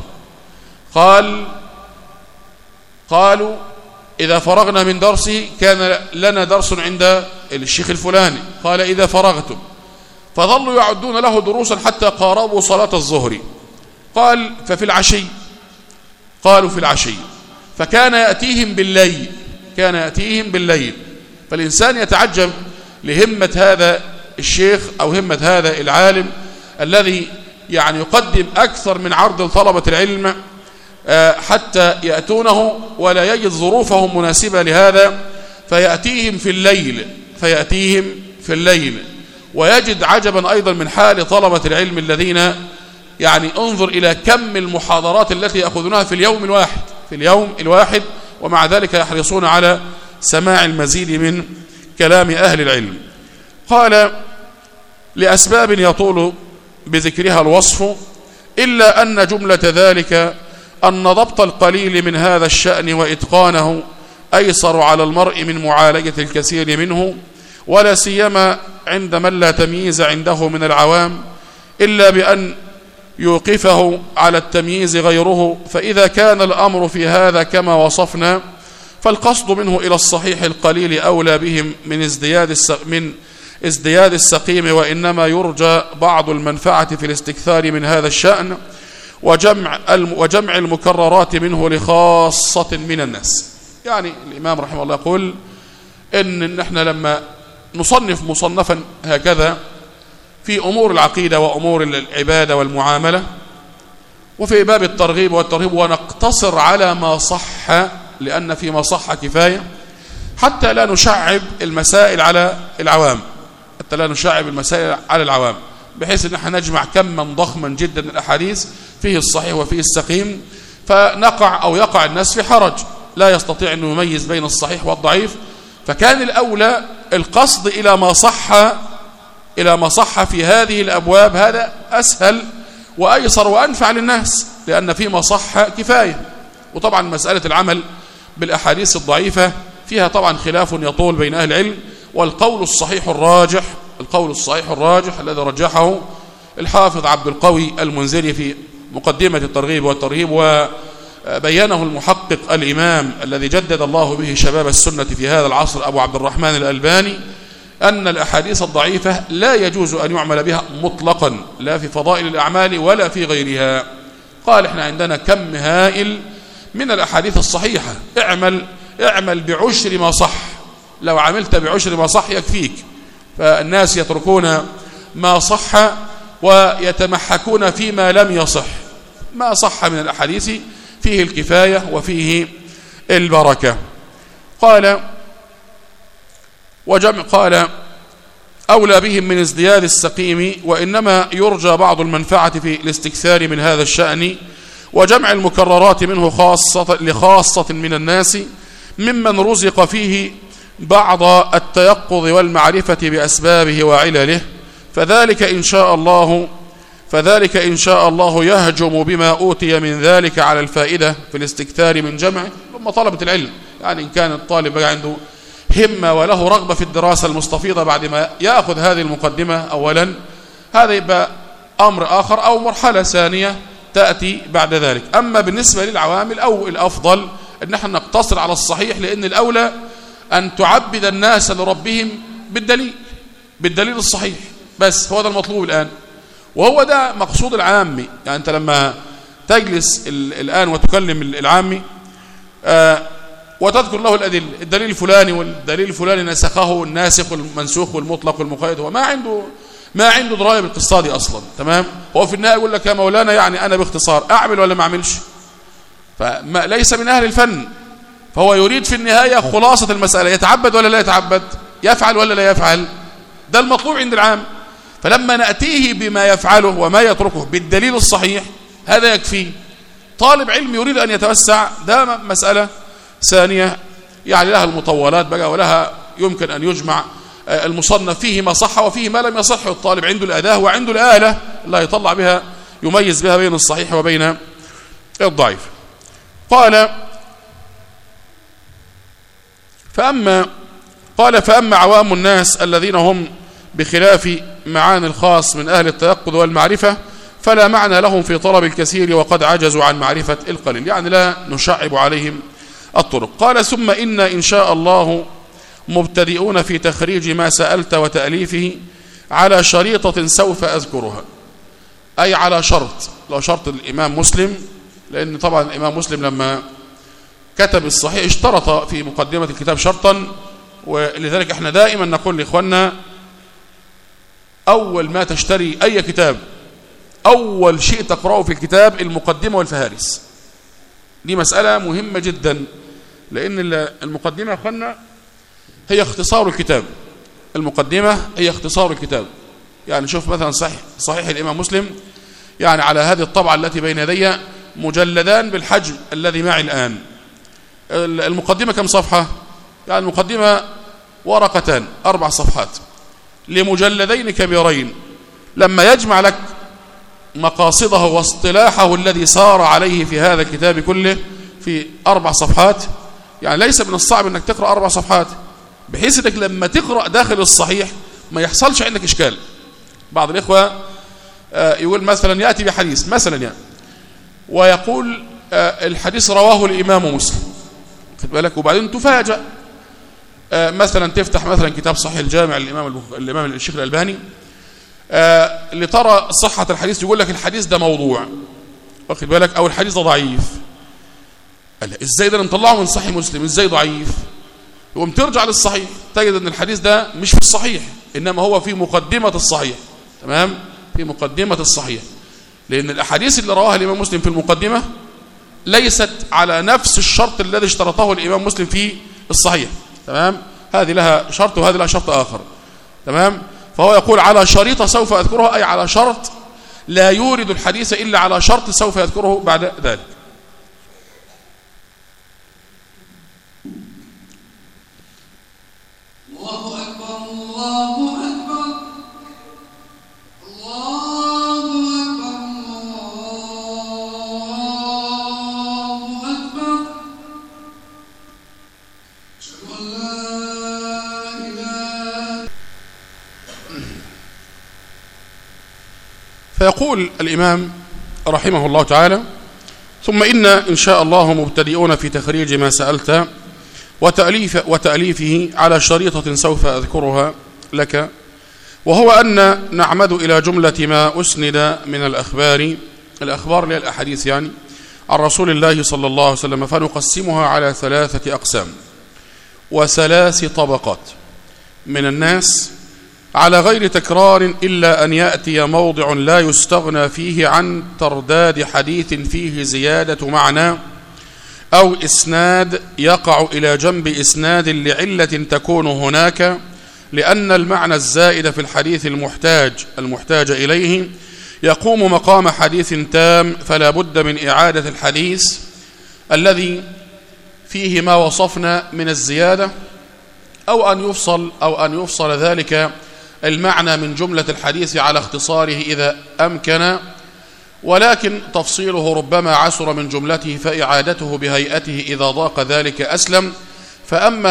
قالوا إذا فرغنا من درسه كان لنا درس عند الشيخ الفلاني. قال إذا فرغتم. فظلوا يعدون له دروسا حتى قاربوا صلاة الظهر. قال ففي العشي. قالوا في العشي. فكان يأتيهم بالليل. فالإنسان يتعجب لهمة هذا الشيخ أو همة هذا العالم الذي يعني يقدم أكثر من عرض لطلبة العلم حتى يأتونه ولا يجد ظروفهم مناسبة لهذا، فيأتيهم في الليل ويجد عجبا أيضا من حال طلبة العلم الذين يعني انظر إلى كم المحاضرات التي يأخذونها في اليوم الواحد ومع ذلك يحرصون على سماع المزيد من كلام أهل العلم. قال لأسباب يطول بذكرها الوصف، إلا أن جملة ذلك أن ضبط القليل من هذا الشأن وإتقانه أيسر على المرء من معالجة الكثير منه، ولا سيما عند من لا تمييز عنده من العوام، إلا بأن يوقفه على التمييز غيره. فإذا كان الأمر في هذا كما وصفنا فالقصد منه إلى الصحيح القليل أولى بهم من ازدياد السقيم، وإنما يرجى بعض المنفعة في الاستكثار من هذا الشأن وجمع المكررات منه لخاصة من الناس. يعني الإمام رحمه الله يقول إن نحن لما نصنف مصنفا هكذا في أمور العقيدة وأمور العبادة والمعاملة وفي باب الترغيب والترهيب ونقتصر على ما صح، لأن فيما صح كفاية، حتى لا نشعب المسائل على العوام، بحيث أن احنا نجمع كما ضخما جدا من الأحاديث فيه الصحيح وفيه السقيم، يقع الناس في حرج لا يستطيع أن يميز بين الصحيح والضعيف. فكان الأولى القصد إلى ما صح في هذه الأبواب، هذا أسهل وأيسر وأنفع للناس، لأن فيما صح كفاية. وطبعا مسألة العمل بالأحاديث الضعيفة فيها طبعا خلاف يطول بين أهل العلم، والقول الصحيح الراجح الذي رجحه الحافظ عبد القوي المنذري في مقدمة الترغيب والترهيب، وبينه المحقق الإمام الذي جدد الله به شباب السنة في هذا العصر أبو عبد الرحمن الألباني، أن الأحاديث الضعيفة لا يجوز أن يعمل بها مطلقا، لا في فضائل الأعمال ولا في غيرها. قال احنا عندنا كم هائل من الأحاديث الصحيحة، اعمل بعشر ما صح، لو عملت بعشر ما صح يكفيك. فالناس يتركون ما صح ويتمحكون فيما لم يصح. ما صح من الأحاديث فيه الكفاية وفيه البركة. قال أولى بهم من ازدياد السقيم، وإنما يرجى بعض المنفعة في الاستكثار من هذا الشأن وجمع المكررات منه لخاصة من الناس ممن رزق فيه بعض التيقظ والمعرفة بأسبابه وعلله، فذلك إن شاء الله يهجم بما أوتي من ذلك على الفائدة في الاستكثار من جمعه. ثم طلبة العلم، يعني إن كان الطالب عنده همة وله رغبة في الدراسة المستفيضة بعد ما يأخذ هذه المقدمة أولا، هذا يبقى أمر آخر أو مرحلة ثانية تأتي بعد ذلك. أما بالنسبة للعوامل أو الأفضل أن نحن نقتصر على الصحيح، لأن الأولى أن تعبد الناس لربهم بالدليل الصحيح، بس هو ده المطلوب الآن، وهو ده مقصود العامي. يعني أنت لما تجلس الآن وتكلم العامي وتذكر له الدليل الفلاني والدليل الفلاني نسخه الناسخ والمنسوخ والمطلق والمقيد، هو ما عنده درايه بالقصه دي اصلا، تمام؟ هو في النهايه يقول لك يا مولانا يعني انا باختصار اعمل ولا ما اعملش، فليس من اهل الفن، فهو يريد في النهايه خلاصه المساله، يتعبد ولا لا يتعبد، يفعل ولا لا يفعل، ده المطلوب عند العام. فلما ناتيه بما يفعله وما يتركه بالدليل الصحيح هذا يكفيه. طالب علم يريد أن يتوسع، ده مسألة ثانية، يعني لها المطولات بقى، ولها يمكن أن يجمع المصنف فيه ما صح وفيه ما لم يصح. الطالب عنده الأداة وعنده الآلة اللي يطلع بها يميز بها بين الصحيح وبين الضعيف. قال فأما عوام الناس الذين هم بخلاف معاني الخاص من أهل التيقظ والمعرفة فلا معنى لهم في طلب الكثير وقد عجزوا عن معرفة القليل، يعني لا نشعب عليهم الطرق. قال ثم إن شاء الله مبتدئون في تخريج ما سألت وتأليفه على شريطة سوف أذكرها، أي على شرط، لو شرط الإمام مسلم، لأن طبعا الإمام مسلم لما كتب الصحيح اشترط في مقدمة الكتاب شرطا، ولذلك احنا دائما نقول لإخواننا أول ما تشتري أي كتاب أول شيء تقرأه في الكتاب المقدمة والفهارس. دي مسألة مهمة جدا، لأن المقدمة يا أخوانا هي اختصار الكتاب. المقدمة هي اختصار الكتاب. يعني شوف مثلا صحيح الإمام مسلم، يعني على هذه الطبعة التي بين يدي مجلدان بالحجم الذي معي الآن. المقدمة كم صفحة؟ يعني المقدمة ورقتان 4 صفحات لمجلدين كبيرين. لما يجمع لك مقاصده واصطلاحه الذي سار عليه في هذا الكتاب كله في 4 صفحات، يعني ليس من الصعب انك تقرأ 4 صفحات، بحيث انك لما تقرأ داخل الصحيح ما يحصلش عندك اشكال. بعض الاخوة يقول مثلا يأتي بحديث مثلا يعني ويقول الحديث رواه الإمام مسلم، خد بالك، وبعدين تفاجأ مثلا تفتح مثلا كتاب صحيح الجامع الإمام الشيخ الألباني لترى صحة الحديث، يقول لك الحديث ده موضوع، واخد بالك، أو الحديث ده ضعيف. ازاي ده نطلعه من صحيح مسلم، ازاي ضعيف؟ يقوم ترجع للصحيح تجد ان الحديث ده مش في الصحيح، انما هو في مقدمة الصحيح. تمام، في مقدمة الصحيح، لان الاحاديث اللي رواها الامام مسلم في المقدمة ليست على نفس الشرط الذي اشترطه الامام مسلم في الصحيح. تمام، هذه لها شرط وهذه لها شرط اخر. تمام، فهو يقول على شريطة سوف اذكرها، اي على شرط لا يورد الحديث الا على شرط سوف يذكره بعد ذلك. الله أكبر الله أكبر الله أكبر أشهد أن لا إله. فيقول الإمام رحمه الله تعالى ثم إن شاء الله مبتدئون في تخريج ما سألت وتأليفه على شريطة سوف أذكرها لك، وهو أن نعمد إلى جملة ما أسند من الأخبار للأحاديث يعني عن رسول الله صلى الله عليه وسلم، فنقسمها على 3 أقسام و3 طبقات من الناس على غير تكرار، إلا أن يأتي موضع لا يستغنى فيه عن ترداد حديث فيه زيادة معنى أو إسناد يقع إلى جنب إسناد لعلة تكون هناك، لأن المعنى الزائد في الحديث المحتاج إليه يقوم مقام حديث تام، فلا بد من إعادة الحديث الذي فيه ما وصفنا من الزيادة، أو أن يفصل ذلك المعنى من جملة الحديث على اختصاره إذا أمكن، ولكن تفصيله ربما عسر من جملته، فإعادته بهيئته إذا ضاق ذلك أسلم. فأما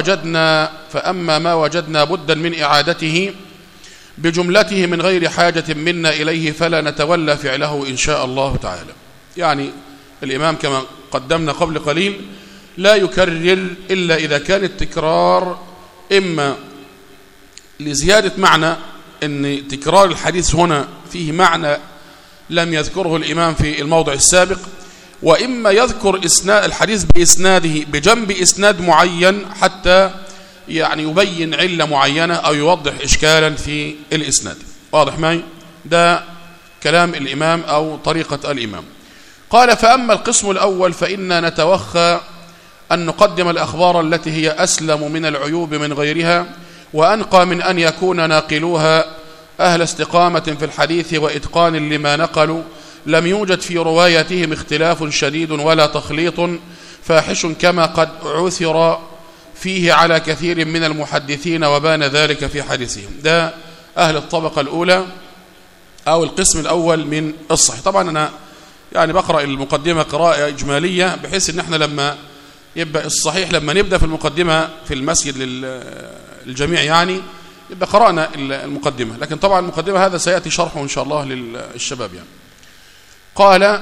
ما وجدنا بدا من إعادته بجملته من غير حاجة منا إليه فلا نتولى فعله إن شاء الله تعالى. يعني الإمام كما قدمنا قبل قليل لا يكرر إلا إذا كان التكرار إما لزيادة معنى، أن تكرار الحديث هنا فيه معنى لم يذكره الإمام في الموضع السابق، وإما يذكر الحديث بإسناده بجنب إسناد معين حتى يعني يبين علة معينة أو يوضح إشكالا في الإسناد. واضح معي؟ ده كلام الإمام أو طريقة الإمام. قال فأما القسم الأول فإنا نتوخى أن نقدم الأخبار التي هي أسلم من العيوب من غيرها وأنقى من أن يكون ناقلوها أهل استقامة في الحديث وإتقان لما نقلوا، لم يوجد في روايتهم اختلاف شديد ولا تخليط فاحش كما قد عثر فيه على كثير من المحدثين وبان ذلك في حديثهم. ده أهل الطبقة الأولى أو القسم الأول من الصحيح. طبعا أنا يعني بقرأ المقدمة قراءة إجمالية بحيث أن احنا لما يبقى الصحيح لما نبدأ في المقدمة في المسجد للجميع يعني يبقى قرأنا المقدمة، لكن طبعا المقدمة هذا سيأتي شرحه إن شاء الله للشباب يعني. قال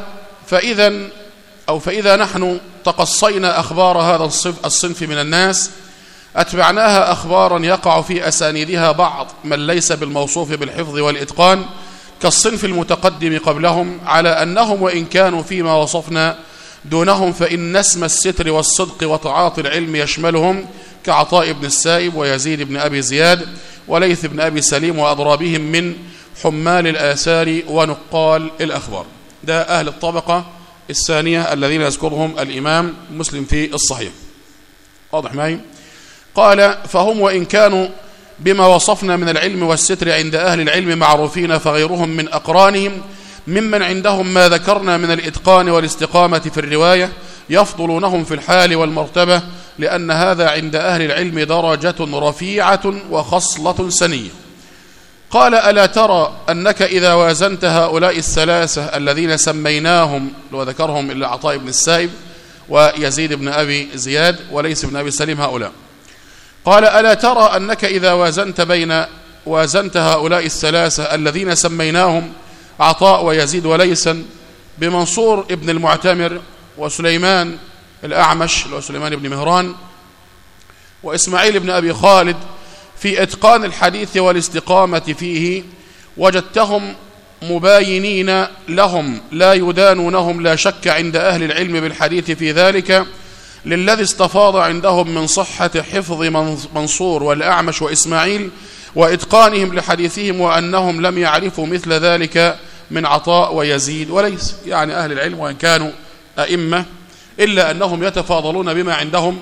فإذا نحن تقصينا أخبار هذا الصنف من الناس أتبعناها أخبارا يقع في أسانيدها بعض من ليس بالموصوف بالحفظ والإتقان كالصنف المتقدم قبلهم، على أنهم وإن كانوا فيما وصفنا دونهم فإن اسم الستر والصدق وتعاطي العلم يشملهم كعطاء بن السائب ويزيد بن أبي زياد وليث بن أبي سليم وأضرابهم من حمال الآثار ونقال الأخبار. ده أهل الطبقة الثانية الذين يذكرهم الإمام مسلم في الصحيح. واضح معي؟ قال فهم وإن كانوا بما وصفنا من العلم والستر عند أهل العلم معروفين فغيرهم من أقرانهم ممن عندهم ما ذكرنا من الإتقان والاستقامة في الرواية يفضلونهم في الحال والمرتبة، لأن هذا عند أهل العلم درجة رفيعة وخصلة سنية. قال ألا ترى أنك إذا وازنت هؤلاء الثلاثة الذين سميناهم وذكرهم إلا عطاء بن السائب ويزيد بن أبي زياد وليس بن أبي سليم هؤلاء، قال ألا ترى أنك إذا وازنت هؤلاء الثلاثة الذين سميناهم عطاء ويزيد وليسا بمنصور ابن المعتمر وسليمان الأعمش وسليمان بن مهران وإسماعيل بن أبي خالد في إتقان الحديث والاستقامة فيه وجدتهم مباينين لهم لا يدانونهم لا شك عند أهل العلم بالحديث في ذلك للذي استفاض عندهم من صحة حفظ منصور والأعمش وإسماعيل وإتقانهم لحديثهم وأنهم لم يعرفوا مثل ذلك من عطاء ويزيد وليس. يعني أهل العلم وإن كانوا أئمة إلا أنهم يتفاضلون بما عندهم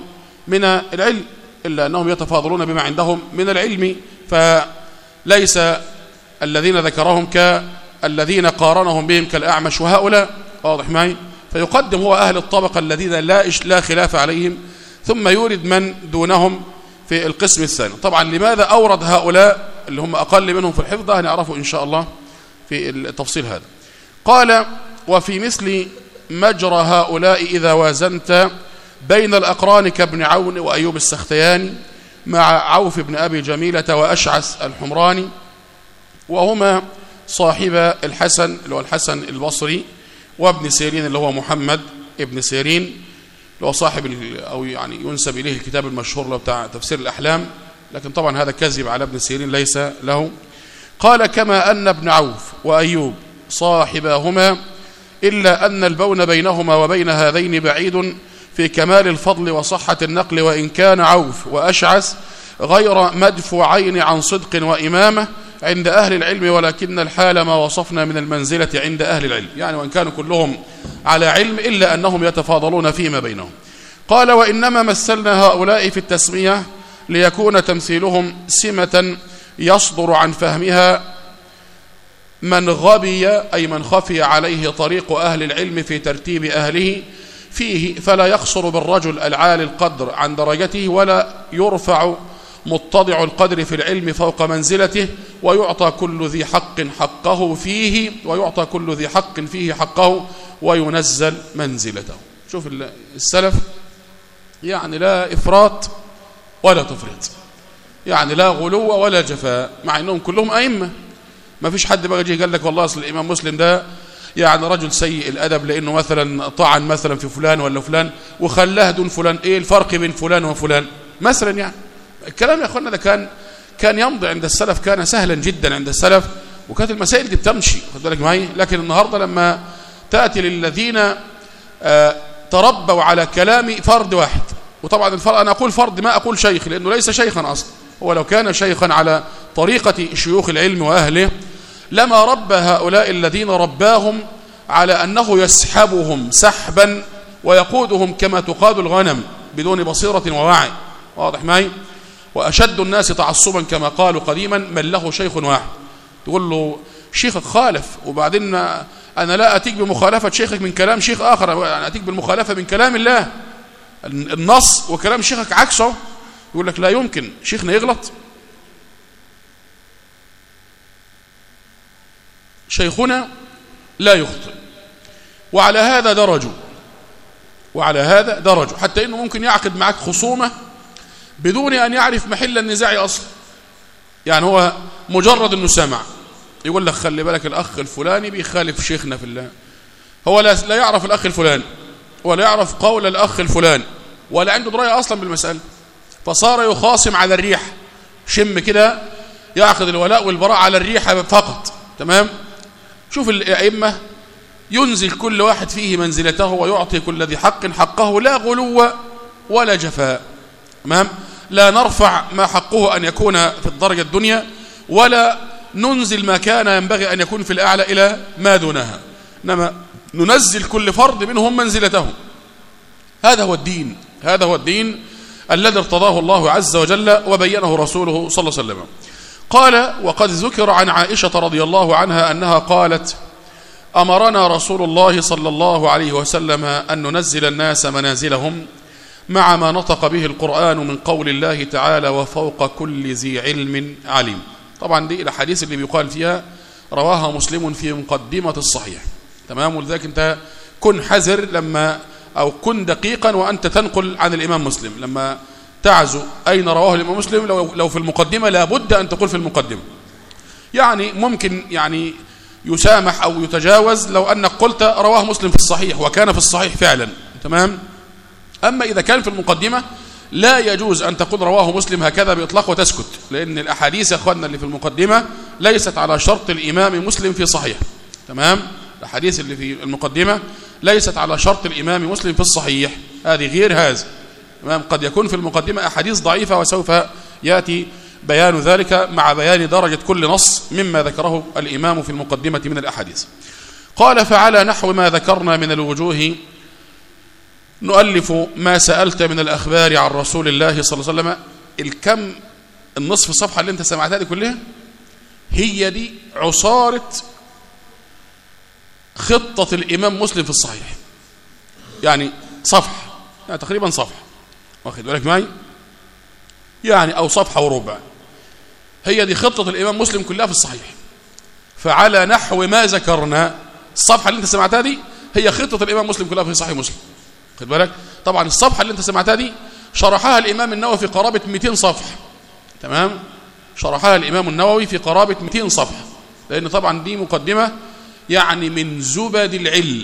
من العلم فليس الذين ذكرهم كالذين قارنهم بهم كالأعمش وهؤلاء. واضح معي؟ فيقدم هو أهل الطبقة الذين لا خلاف عليهم ثم يورد من دونهم في القسم الثاني. طبعا لماذا أورد هؤلاء اللي هم أقل منهم في الحفظ هنعرفه إن شاء الله في التفصيل هذا. قال وفي مثل مجرى هؤلاء إذا وازنت بين الأقران كابن عون وأيوب السختياني مع عوف بن أبي جميلة وأشعث الحمراني وهما صاحب الحسن اللي هو الحسن البصري وابن سيرين اللي هو محمد ابن سيرين اللي هو صاحب أو يعني ينسب إليه الكتاب المشهور له بتاع تفسير الأحلام، لكن طبعا هذا كذب على ابن سيرين ليس له. قال كما أن ابن عوف وأيوب صاحباهما إلا أن البون بينهما وبين هذين بعيد في كمال الفضل وصحة النقل، وإن كان عوف وأشعث غير مدفوعين عن صدق وإمامة عند أهل العلم، ولكن الحال ما وصفنا من المنزلة عند أهل العلم. يعني وإن كانوا كلهم على علم إلا أنهم يتفاضلون فيما بينهم. قال وإنما مثلنا هؤلاء في التسمية ليكون تمثيلهم سمة يصدر عن فهمها من غبي أي من خفي عليه طريق أهل العلم في ترتيب أهله فيه، فلا يقصر بالرجل العالي القدر عن درجته ولا يرفع متضع القدر في العلم فوق منزلته، ويعطى كل ذي حق حقه فيه حقه وينزل منزلته. شوف السلف يعني لا إفراط ولا تفريط، يعني لا غلو ولا جفاء، مع أنهم كلهم أئمة. ما فيش حد بقى يجي قال لك والله أصل الإمام مسلم ده يعني رجل سيء الأدب لأنه مثلا طعن مثلا في فلان ولا فلان وخلاه دون فلان. إيه الفرق بين فلان وفلان مثلا؟ يعني الكلام يا أخوانا ده كان يمضي عند السلف، كان سهلا جدا عند السلف، وكانت المسائل دي بتمشي، خد بالك معي. لكن النهاردة لما تأتي للذين تربوا على كلام فرد واحد، وطبعا أنا أقول فرد ما أقول شيخ لأنه ليس شيخا أصلا، هو لو كان شيخا على طريقة شيوخ العلم وأهله لما ربى هؤلاء الذين رباهم على أنه يسحبهم سحبا ويقودهم كما تقاد الغنم بدون بصيرة ووعي. واضح معي؟ وأشد الناس تعصبا كما قالوا قديما من له شيخ واحد، تقول له شيخك خالف وبعدين أنا لا أتيك بمخالفة شيخك من كلام شيخ آخر، أنا أتيك بالمخالفة من كلام الله، النص وكلام شيخك عكسه. يقول لك لا يمكن شيخنا يغلط، شيخنا لا يخطئ. وعلى هذا درجوا حتى إنه ممكن يعقد معك خصومة بدون أن يعرف محل النزاع أصلا. يعني هو مجرد أنه سمع يقول لك خلي بالك الأخ الفلاني بيخالف شيخنا في الله، هو لا يعرف الأخ الفلاني ولا يعرف قول الأخ الفلاني ولا عنده دراية أصلا بالمسألة، فصار يخاصم على الريح، شم كده يعقد الولاء والبراء على الريح فقط. تمام. شوف الأئمة ينزل كل واحد فيه منزلته ويعطي كل ذي حق حقه، لا غلو ولا جفاء. تمام. لا نرفع ما حقه أن يكون في الدرجة الدنيا ولا ننزل ما كان ينبغي أن يكون في الأعلى إلى ما دونها، إنما ننزل كل فرد منهم منزلته. هذا هو الدين الذي ارتضاه الله عز وجل وبينه رسوله صلى الله عليه وسلم. قال: وقد ذكر عن عائشة رضي الله عنها أنها قالت: أمرنا رسول الله صلى الله عليه وسلم أن ننزل الناس منازلهم مع ما نطق به القرآن من قول الله تعالى: وفوق كل ذي علم عليم. طبعا دي الحديث اللي بيقال فيها رواها مسلم في مقدمة الصحيح. تمام. ولذلك انت كن حذر أو كن دقيقا وأنت تنقل عن الإمام مسلم، لما تعزو أين رواه الإمام مسلم لو في المقدمة لابد أن تقول في المقدمة. يعني ممكن يسامح أو يتجاوز لو أنك قلت رواه مسلم في الصحيح وكان في الصحيح فعلا. تمام. أما إذا كان في المقدمة لا يجوز أن تقول رواه مسلم هكذا بإطلاق وتسكت، لأن الأحاديث يا أخواننا اللي في المقدمة ليست على شرط الإمام مسلم في صحيح. تمام. الأحاديث اللي في المقدمة ليست على شرط الإمام مسلم في الصحيح، هذه غير هذا. تمام. قد يكون في المقدمة أحاديث ضعيفة وسوف يأتي بيان ذلك مع بيان درجة كل نص مما ذكره الإمام في المقدمة من الأحاديث. قال: فعلى نحو ما ذكرنا من الوجوه نؤلف ما سألت من الأخبار عن رسول الله صلى الله عليه وسلم. النصف صفحة اللي انت سمعتها دي كلها هي دي عصارة خطة الإمام مسلم في الصحيح. يعني صفحة، يعني تقريبا صفحة، واخد بالك معي؟ يعني أو صفحة وربع، هي دي خطة الإمام مسلم كلها في الصحيح. فعلى نحو ما ذكرنا، الصفحة اللي انت سمعتها دي هي خطة الإمام مسلم كلها في صحيح مسلم. خد بالك؟ طبعا الصفحة اللي انت سمعتها دي شرحها الإمام النووي في قرابة 200 صفحة. تمام؟ شرحها الإمام النووي في قرابة 200 صفحة، لأن طبعا دي مقدمة يعني من زبد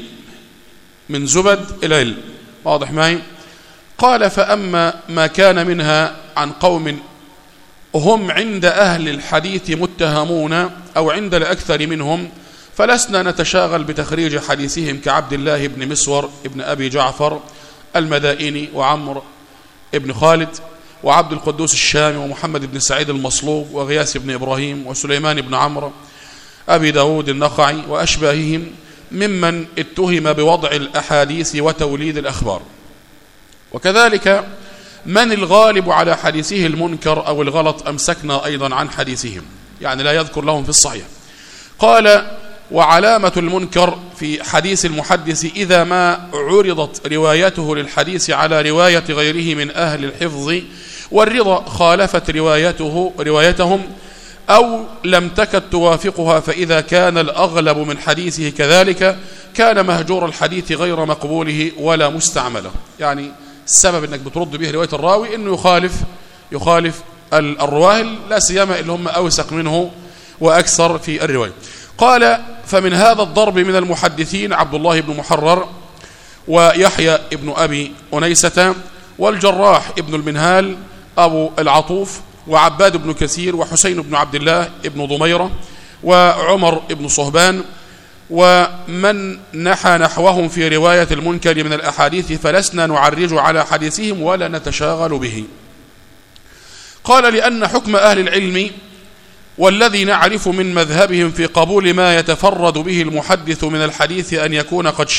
العلم. واضح معي؟ قال: فأما ما كان منها عن قوم هم عند أهل الحديث متهمون أو عند الأكثر منهم فلسنا نتشاغل بتخريج حديثهم كعبد الله بن مسور ابن أبي جعفر المدائني وعمر ابن خالد وعبد القدوس الشامي ومحمد بن سعيد المصلوب وغياث بن إبراهيم وسليمان بن عمرو أبي داود النخعي وأشباههم ممن اتهم بوضع الأحاديث وتوليد الأخبار. وكذلك من الغالب على حديثه المنكر أو الغلط أمسكنا أيضا عن حديثهم، يعني لا يذكر لهم في الصحيح. قال: وعلامة المنكر في حديث المحدث إذا ما عرضت روايته للحديث على رواية غيره من أهل الحفظ والرضا خالفت روايتهم أو لم تكد توافقها، فإذا كان الأغلب من حديثه كذلك كان مهجور الحديث غير مقبوله ولا مستعمله. يعني السبب أنك بترد به رواية الراوي أنه يخالف الرواه، لا سيما اللي هم أوثق منه وأكثر في الرواية. قال: فمن هذا الضرب من المحدثين عبد الله بن محرر ويحيى ابن أبي أنيسة والجراح ابن المنهال أبو العطوف وعباد بن كثير وحسين بن عبد الله ابن ضميرة وعمر ابن صهبان ومن نحى نحوهم في رواية المنكر من الأحاديث فلسنا نعرج على حديثهم ولا نتشاغل به. قال: لأن حكم أهل العلم والذي نعرف من مذهبهم في قبول ما يتفرد به المحدث من الحديث أن يكون قد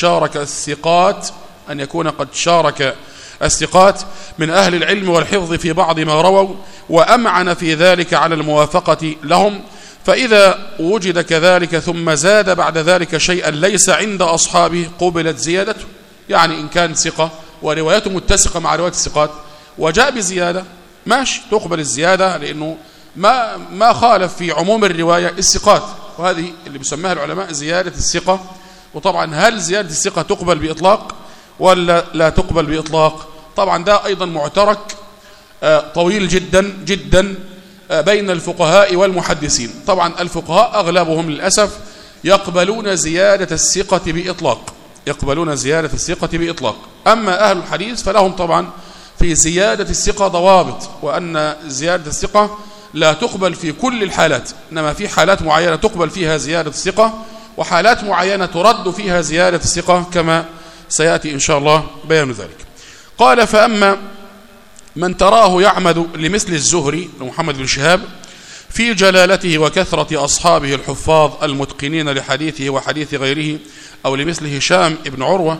شارك الثقات من أهل العلم والحفظ في بعض ما رووا وأمعن في ذلك على الموافقة لهم، فإذا وجد كذلك ثم زاد بعد ذلك شيئا ليس عند أصحابه قبلت زيادته. يعني إن كان ثقة وروايته متسقة مع رواية الثقات وجاء بزيادة ماشي، تقبل الزيادة، لأنه ما خالف في عموم الرواية الثقات، وهذه اللي بيسميها العلماء زيادة الثقة. وطبعا هل زيادة الثقة تقبل بإطلاق ولا لا تقبل بإطلاق؟ طبعا ده أيضا معترك طويل جدا جدا بين الفقهاء والمحدثين. طبعا الفقهاء أغلبهم للأسف يقبلون زيادة الثقة بإطلاق، يقبلون زيادة الثقة بإطلاق. أما أهل الحديث فلهم طبعا في زيادة الثقة ضوابط، وأن زيادة الثقة لا تقبل في كل الحالات، إنما في حالات معينة تقبل فيها زيادة الثقة، وحالات معينة ترد فيها زيادة الثقة، كما سيأتي إن شاء الله بيان ذلك. قال: فأما من تراه يعمد لمثل الزهري محمد بن شهاب في جلالته وكثرة أصحابه الحفاظ المتقنين لحديثه وحديث غيره، أو لمثل هشام بن عروة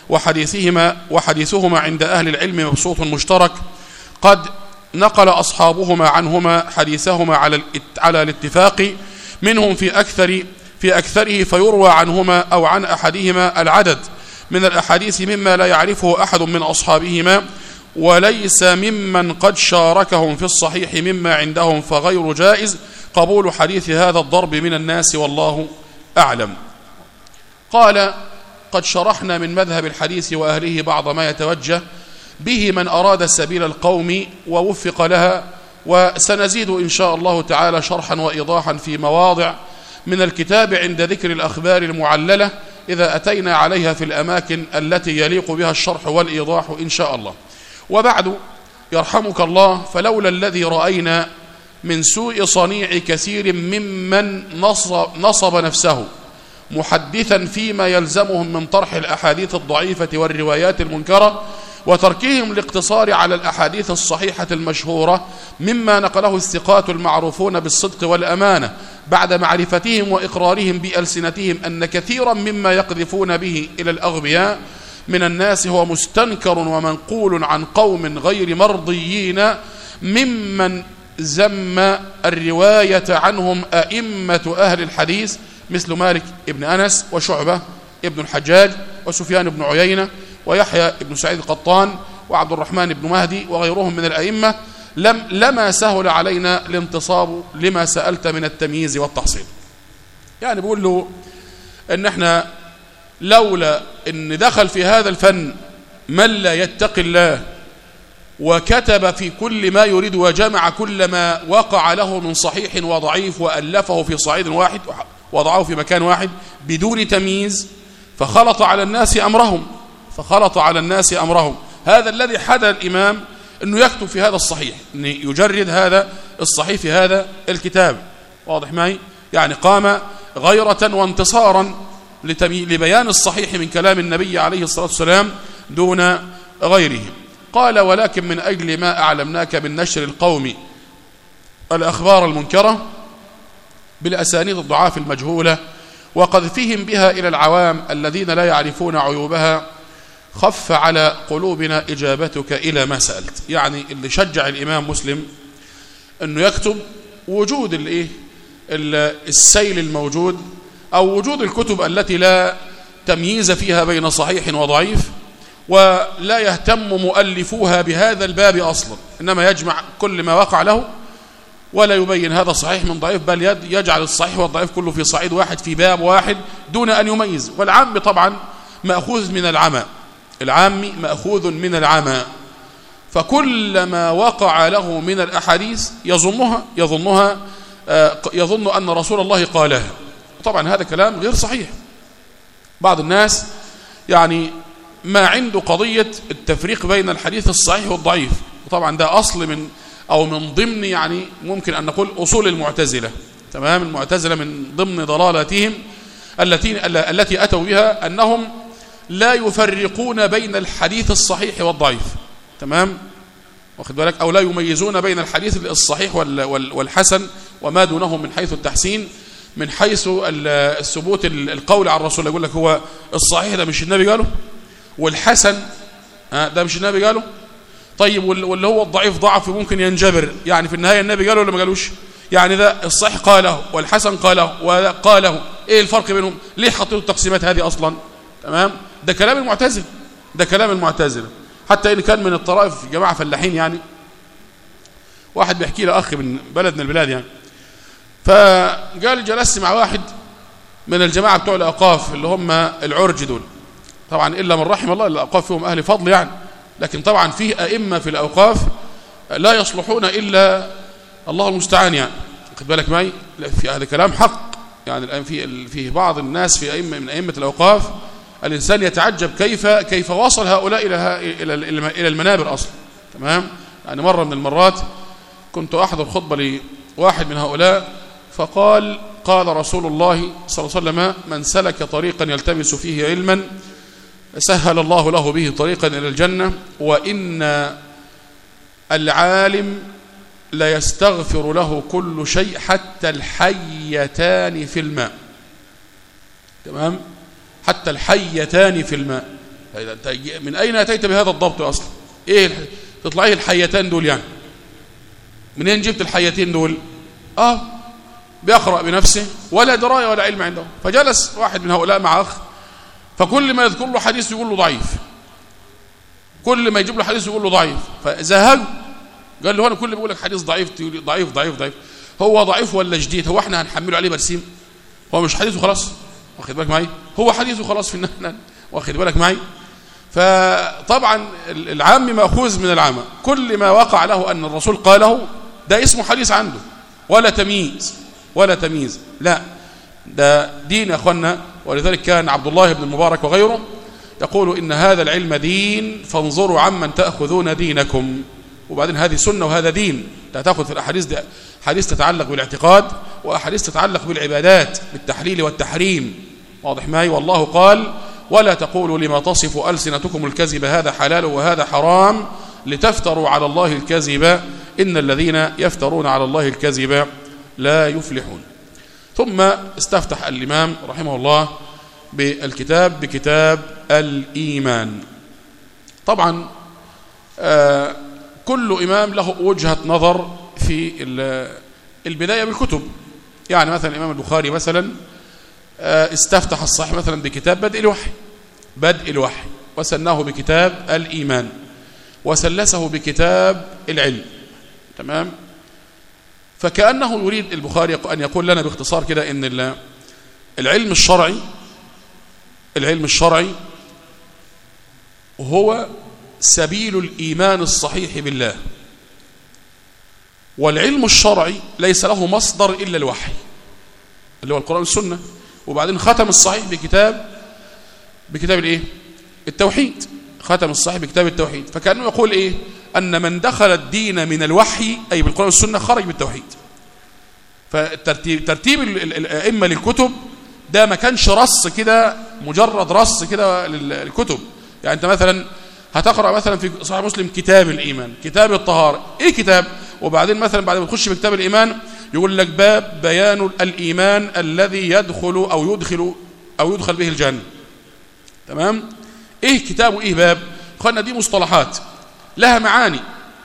وحديثهما عند أهل العلم مبسوط مشترك، قد نقل أصحابهما عنهما حديثهما على الاتفاق منهم في أكثره، فيروى عنهما أو عن أحدهما العدد من الأحاديث مما لا يعرفه أحد من أصحابهما، وليس ممن قد شاركهم في الصحيح مما عندهم، فغير جائز قبول حديث هذا الضرب من الناس، والله أعلم. قال: قد شرحنا من مذهب الحديث وأهله بعض ما يتوجه به من أراد سبيل القوم ووفق لها، وسنزيد إن شاء الله تعالى شرحا وإيضاحا في مواضع من الكتاب عند ذكر الأخبار المعللة إذا أتينا عليها في الأماكن التي يليق بها الشرح والإيضاح إن شاء الله. وبعد، يرحمك الله، فلولا الذي رأينا من سوء صنيع كثير ممن نصب نفسه محدثا فيما يلزمهم من طرح الأحاديث الضعيفة والروايات المنكرة، وتركهم الاقتصار على الأحاديث الصحيحة المشهورة مما نقله الثقات المعروفون بالصدق والأمانة، بعد معرفتهم وإقرارهم بألسنتهم أن كثيرا مما يقذفون به إلى الأغبياء من الناس هو مستنكر ومنقول عن قوم غير مرضيين، ممن زم الرواية عنهم أئمة أهل الحديث مثل مالك ابن أنس وشعبة ابن الحجاج وسفيان بن عيينة ويحيى بن سعيد القطان وعبد الرحمن بن مهدي وغيرهم من الأئمة، لما سهل علينا الانتصاب لما سألت من التمييز والتحصيل. يعني بيقول له ان احنا لولا ان دخل في هذا الفن من لا يتقي الله وكتب في كل ما يريد وجمع كل ما وقع له من صحيح وضعيف وألفه في صعيد واحد وضعه في مكان واحد بدون تمييز، فخلط على الناس أمرهم. هذا الذي حدث الإمام أنه يكتب في هذا الصحيح، أنه يجرد هذا الصحيح في هذا الكتاب. واضح معي؟ يعني قام غيرة وانتصارا لبيان الصحيح من كلام النبي عليه الصلاة والسلام دون غيره. قال: ولكن من أجل ما أعلمناك من نشر القوم الأخبار المنكرة بالأسانيد الضعاف المجهولة وقذفهم بها إلى العوام الذين لا يعرفون عيوبها، خف على قلوبنا إجابتك إلى ما سألت. يعني اللي شجع الإمام مسلم أنه يكتب وجود السيل الموجود، أو وجود الكتب التي لا تمييز فيها بين صحيح وضعيف، ولا يهتم مؤلفوها بهذا الباب أصلا، إنما يجمع كل ما وقع له ولا يبين هذا صحيح من ضعيف، بل يجعل الصحيح والضعيف كله في صعيد واحد في باب واحد دون أن يميز. والعام طبعا مأخوذ من العمى، العام مأخوذ من العمى، فكل ما وقع له من الأحاديث يظن أن رسول الله قالها. طبعا هذا كلام غير صحيح. بعض الناس يعني ما عنده قضية التفريق بين الحديث الصحيح والضعيف، وطبعا ده أصل من ضمن يعني ممكن أن نقول أصول المعتزلة. تمام؟ المعتزلة من ضمن ضلالاتهم التي أتوا بها أنهم لا يفرقون بين الحديث الصحيح والضعيف. تمام؟ واخد بالك؟ أو لا يميزون بين الحديث الصحيح والحسن وما دونه من حيث التحسين، من حيث الثبوت القول عن الرسول. يقول لك هو الصحيح ده مش النبي قاله، والحسن ده مش النبي قاله. طيب واللي هو الضعيف ضعف ممكن ينجبر، يعني في النهاية النبي قاله ولا ما قالوش؟ يعني ده الصحيح قاله والحسن قاله وقاله، ايه الفرق بينهم؟ ليه حطيتوا التقسيمات هذه اصلا؟ تمام، ده كلام المعتزله، ده كلام المعتزله. حتى ان كان من الطرائف جماعه فلاحين، يعني واحد بيحكي لي اخ من بلد من البلاد يعني، فقال جلست مع واحد من الجماعه بتوع الاوقاف اللي هم العرج دول، طبعا الا من رحم الله، الاوقاف فيهم اهل فضل يعني، لكن طبعا فيه ائمه في الاوقاف لا يصلحون الا الله المستعان يعني، خد بالك معي، في هذا كلام حق يعني. الان في بعض الناس في ائمه من ائمه الاوقاف الانسان يتعجب كيف وصل هؤلاء الى المنابر اصلا. تمام، يعني مره من المرات كنت احضر خطبه لواحد من هؤلاء، فقال قال رسول الله صلى الله عليه وسلم: من سلك طريقا يلتمس فيه علما سهل الله له به طريقا الى الجنه، وان العالم لا يستغفر له كل شيء حتى الحيتان في الماء. تمام، حتى الحيتان في الماء. من اين اتيت بهذا الضبط اصلا؟ ايه تطلعيه الحيتان دول يعني؟ منين جبت الحيتين دول؟ بيقرأ بنفسه ولا درايه ولا علم عنده. فجلس واحد من هؤلاء مع اخ، فكل ما يذكر له حديث يقول له ضعيف، كل ما يجيب له حديث يقول له ضعيف، فزهقه. قال له: انا كل ما بقول لك حديث ضعيف ضعيف ضعيف ضعيف، هو ضعيف ولا جديد؟ هو احنا هنحمله عليه برسيم؟ هو مش حديثه خلاص، واخد بالك معي؟ هو حديثه خلاص في النهن، واخد بالك معي؟ فطبعا العام مأخوذ من العامة، كل ما وقع له أن الرسول قاله ده اسمه حديث عنده، ولا تمييز ولا تمييز، لا ده دين يا أخوانا. ولذلك كان عبد الله بن المبارك وغيره يقول: إن هذا العلم دين فانظروا عمن تأخذون دينكم. وبعدين هذه سنة وهذا دين، تأخذ في الأحاديث دي حديث تتعلق بالاعتقاد، وأحاديث تتعلق بالعبادات بالتحليل والتحريم، واضح معي؟ والله قال: ولا تقولوا لما تصف ألسنتكم الكذب هذا حلال وهذا حرام لتفتروا على الله الكذب إن الذين يفترون على الله الكذب لا يفلحون. ثم استفتح الإمام رحمه الله بكتاب الإيمان. طبعا كل إمام له وجهة نظر في البداية بالكتب. يعني مثلا الإمام البخاري مثلا استفتح الصحيح مثلا بكتاب بدء الوحي، وسناه بكتاب الإيمان، وسلسه بكتاب العلم. تمام، فكأنه يريد البخاري أن يقول لنا باختصار كده إن العلم الشرعي هو سبيل الإيمان الصحيح بالله، والعلم الشرعي ليس له مصدر إلا الوحي اللي هو القرآن والسنة. وبعدين ختم الصحيح بكتاب الايه؟ التوحيد. ختم الصحيح بكتاب التوحيد، فكأنه يقول ايه؟ أن من دخل الدين من الوحي أي بالقرآن والسنة خرج بالتوحيد. فترتيب الأئمة للكتب ده ما كانش رص كده، مجرد رص كده للكتب. يعني أنت مثلا هتقرأ مثلا في صحيح مسلم كتاب الإيمان، كتاب الطهارة، إيه كتاب؟ وبعدين مثلا بعد ما تخش بكتاب الإيمان يقول لك باب بيان الإيمان الذي يدخل أو يدخل به الجنة. تمام؟ إيه كتاب وإيه باب؟ قلنا دي مصطلحات لها معاني.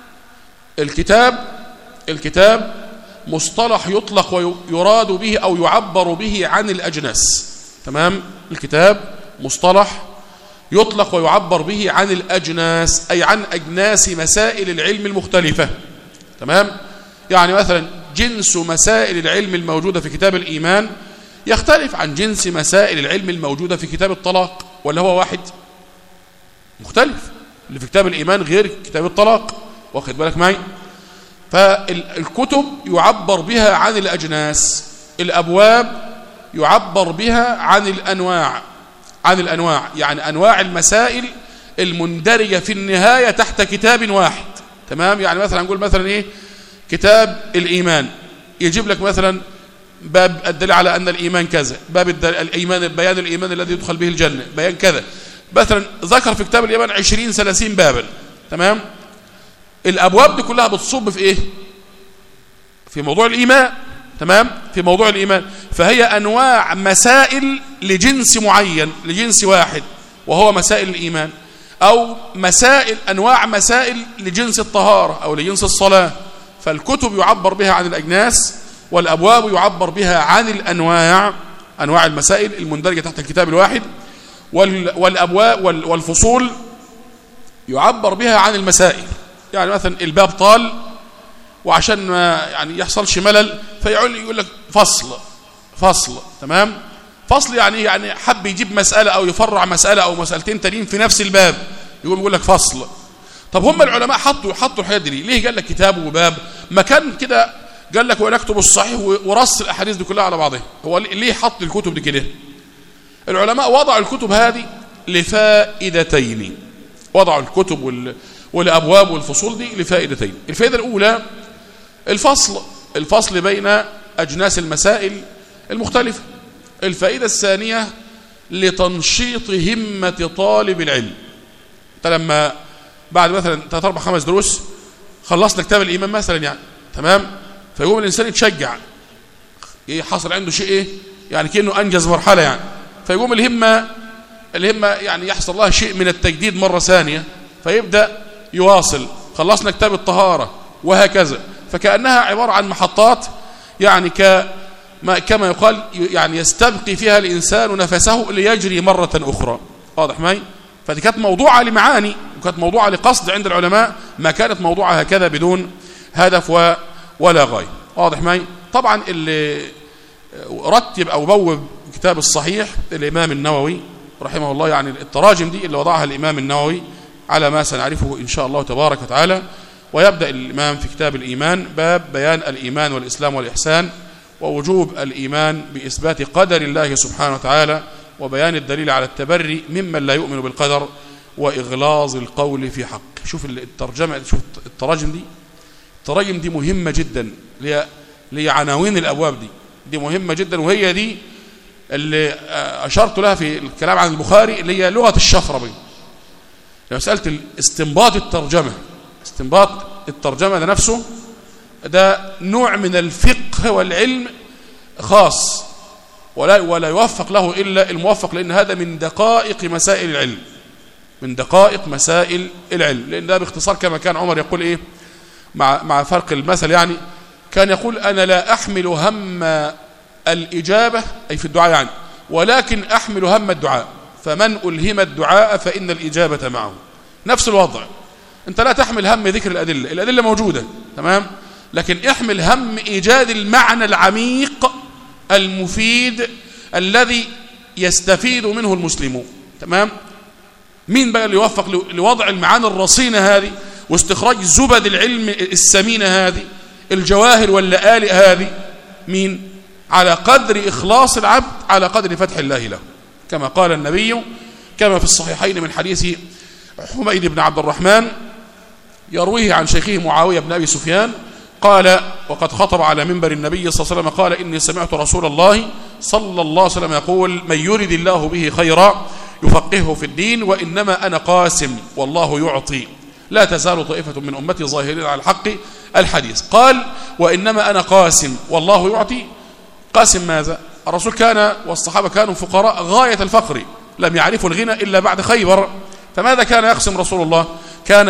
الكتاب مصطلح يطلق ويراد به أو يعبر به عن الأجناس. تمام؟ الكتاب مصطلح يطلق ويعبر به عن الأجناس، أي عن أجناس مسائل العلم المختلفة. تمام؟ يعني مثلا جنس مسائل العلم الموجودة في كتاب الإيمان يختلف عن جنس مسائل العلم الموجودة في كتاب الطلاق، ولا هو واحد؟ مختلف. اللي في كتاب الإيمان غير كتاب الطلاق، واخد بالك معي؟ فالكتب يعبر بها عن الأجناس، الأبواب يعبر بها عن الأنواع، يعني أنواع المسائل المندرجة في النهاية تحت كتاب واحد. تمام؟ يعني مثلا نقول مثلا إيه؟ كتاب الإيمان يجيب لك مثلا باب الدليل على أن الإيمان كذا، باب الإيمان بيان الإيمان الذي يدخل به الجنة، بيان كذا. مثلا ذكر في كتاب الإيمان 20-30 بابا. تمام؟ الأبواب دي كلها بتصب في إيه؟ في موضوع الإيمان. تمام؟ في موضوع الإيمان. فهي أنواع مسائل لجنس معين، لجنس واحد، وهو مسائل الإيمان، أو أنواع مسائل لجنس الطهارة أو لجنس الصلاة. فالكتب يعبر بها عن الأجناس، والأبواب يعبر بها عن الأنواع، أنواع المسائل المندرجة تحت الكتاب الواحد، والأبواب والفصول يعبر بها عن المسائل. يعني مثلا الباب طال، وعشان ما يعني يحصلش ملل يقول لك فصل، تمام؟ فصل يعني حب يجيب مسألة أو يفرع مسألة أو مسألتين تانيين في نفس الباب، يقول لك فصل. طب هم العلماء حطوا الحاجات دي ليه؟ قال لك كتاب وباب، مكان كده قال لك ونكتب الصحيح ورص الأحاديث دي كلها على بعضها. هو ليه حط الكتب دي كده؟ العلماء وضعوا الكتب هذه لفائدتين، وضعوا الكتب والأبواب والفصول دي لفائدتين. الفائدة الأولى الفصل بين أجناس المسائل المختلفة. الفائدة الثانية لتنشيط همة طالب العلم. انت لما بعد مثلا 3 4 5 دروس خلصنا كتاب الإيمان مثلا يعني، تمام؟ فيقوم الإنسان يتشجع، حصل عنده شيء يعني كأنه أنجز مرحلة يعني، فيقوم الهمة يعني يحصل لها شيء من التجديد مرة ثانية، فيبدأ يواصل. خلصنا كتاب الطهارة وهكذا، فكأنها عبارة عن محطات يعني كما يقال يعني يستبقي فيها الإنسان نفسه ليجري مرة أخرى. واضح معي؟ فدي كانت موضوعة لمعاني وكانت موضوعة لقصد عند العلماء، ما كانت موضوعة هكذا بدون هدف ولا غاية. واضح معي؟ طبعا اللي رتب أو بوب كتاب الصحيح الإمام النووي رحمه الله، يعني التراجم دي اللي وضعها الإمام النووي على ما سنعرفه إن شاء الله تبارك وتعالى. ويبدأ الإمام في كتاب الإيمان باب بيان الإيمان والإسلام والإحسان، ووجوب الإيمان بإثبات قدر الله سبحانه وتعالى، وبيان الدليل على التبري ممن لا يؤمن بالقدر، وإغلاظ القول في حق. شوف الترجمة، شوف التراجم دي مهمة جدا لعناوين الأبواب دي مهمة جدا، وهي دي اللي أشرت لها في الكلام عن البخاري، اللي هي لغة الشفرة. مسألة استنباط الترجمة ده نفسه ده نوع من الفقه والعلم خاص، ولا يوفق له إلا الموفق، لأن هذا من دقائق مسائل العلم، لأن ده باختصار كما كان عمر يقول مع فرق المثل يعني، كان يقول أنا لا أحمل هم الإجابة أي في الدعاء يعني، ولكن أحمل هم الدعاء، فمن ألهم الدعاء فإن الإجابة معه. نفس الوضع، أنت لا تحمل هم ذكر الأدلة موجودة، تمام؟ لكن احمل هم إيجاد المعنى العميق المفيد الذي يستفيد منه المسلمون، تمام؟ مين بقى اللي يوفق لوضع المعاني الرصينة هذه واستخراج زبد العلم السمينة هذه، الجواهر واللآلئ هذه؟ مين؟ على قدر إخلاص العبد، على قدر فتح الله له، كما قال النبي كما في الصحيحين من حديث حميد بن عبد الرحمن يرويه عن شيخه معاوية بن أبي سفيان قال، وقد خطب على منبر النبي صلى الله عليه وسلم، قال إني سمعت رسول الله صلى الله عليه وسلم يقول من يرد الله به خيرا يفقهه في الدين، وإنما أنا قاسم والله يعطي، لا تزال طائفة من أمتي ظاهرين على الحق. الحديث قال وإنما أنا قاسم والله يعطي. قاسم ماذا؟ الرسول كان والصحابة كانوا فقراء غاية الفقر، لم يعرفوا الغنى إلا بعد خيبر، فماذا كان يقسم رسول الله؟ كان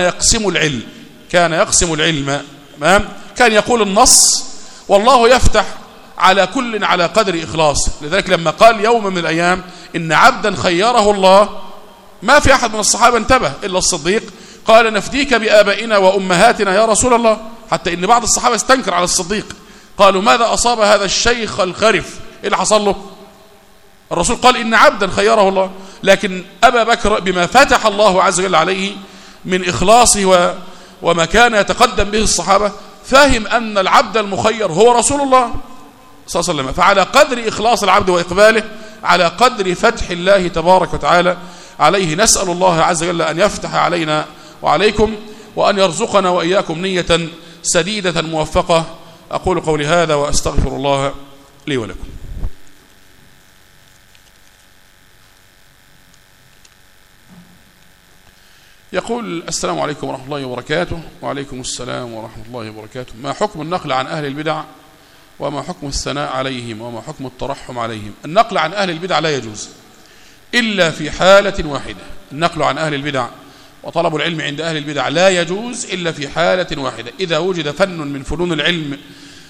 يقسم العلم، تمام؟ كان يقول النص والله يفتح على كل على قدر إخلاص. لذلك لما قال يوم من الأيام إن عبدا خيره الله، ما في أحد من الصحابة انتبه إلا الصديق، قال نفديك بآبائنا وأمهاتنا يا رسول الله، حتى إن بعض الصحابة استنكر على الصديق، قالوا ماذا أصاب هذا الشيخ الخرف؟ إيه اللي حصل له؟ الرسول قال إن عبدا خيره الله، لكن أبا بكر بما فتح الله عز وجل عليه من إخلاصه وما كان يتقدم به الصحابة، فاهم أن العبد المخير هو رسول الله صلى الله عليه وسلم. فعلى قدر إخلاص العبد وإقباله، على قدر فتح الله تبارك وتعالى عليه، نسأل الله عز وجل أن يفتح علينا وعليكم، وأن يرزقنا وإياكم نية سديدة موفقة. أقول قولي هذا وأستغفر الله لي ولكم. يقول السلام عليكم ورحمة الله وبركاته. وعليكم السلام ورحمة الله وبركاته. ما حكم النقل عن أهل البدع، وما حكم الثناء عليهم، وما حكم الترحم عليهم؟ النقل عن أهل البدع لا يجوز إلا في حالة واحدة. النقل عن أهل البدع وطلب العلم عند أهل البدع لا يجوز إلا في حالة واحدة، إذا وجد فن من فنون العلم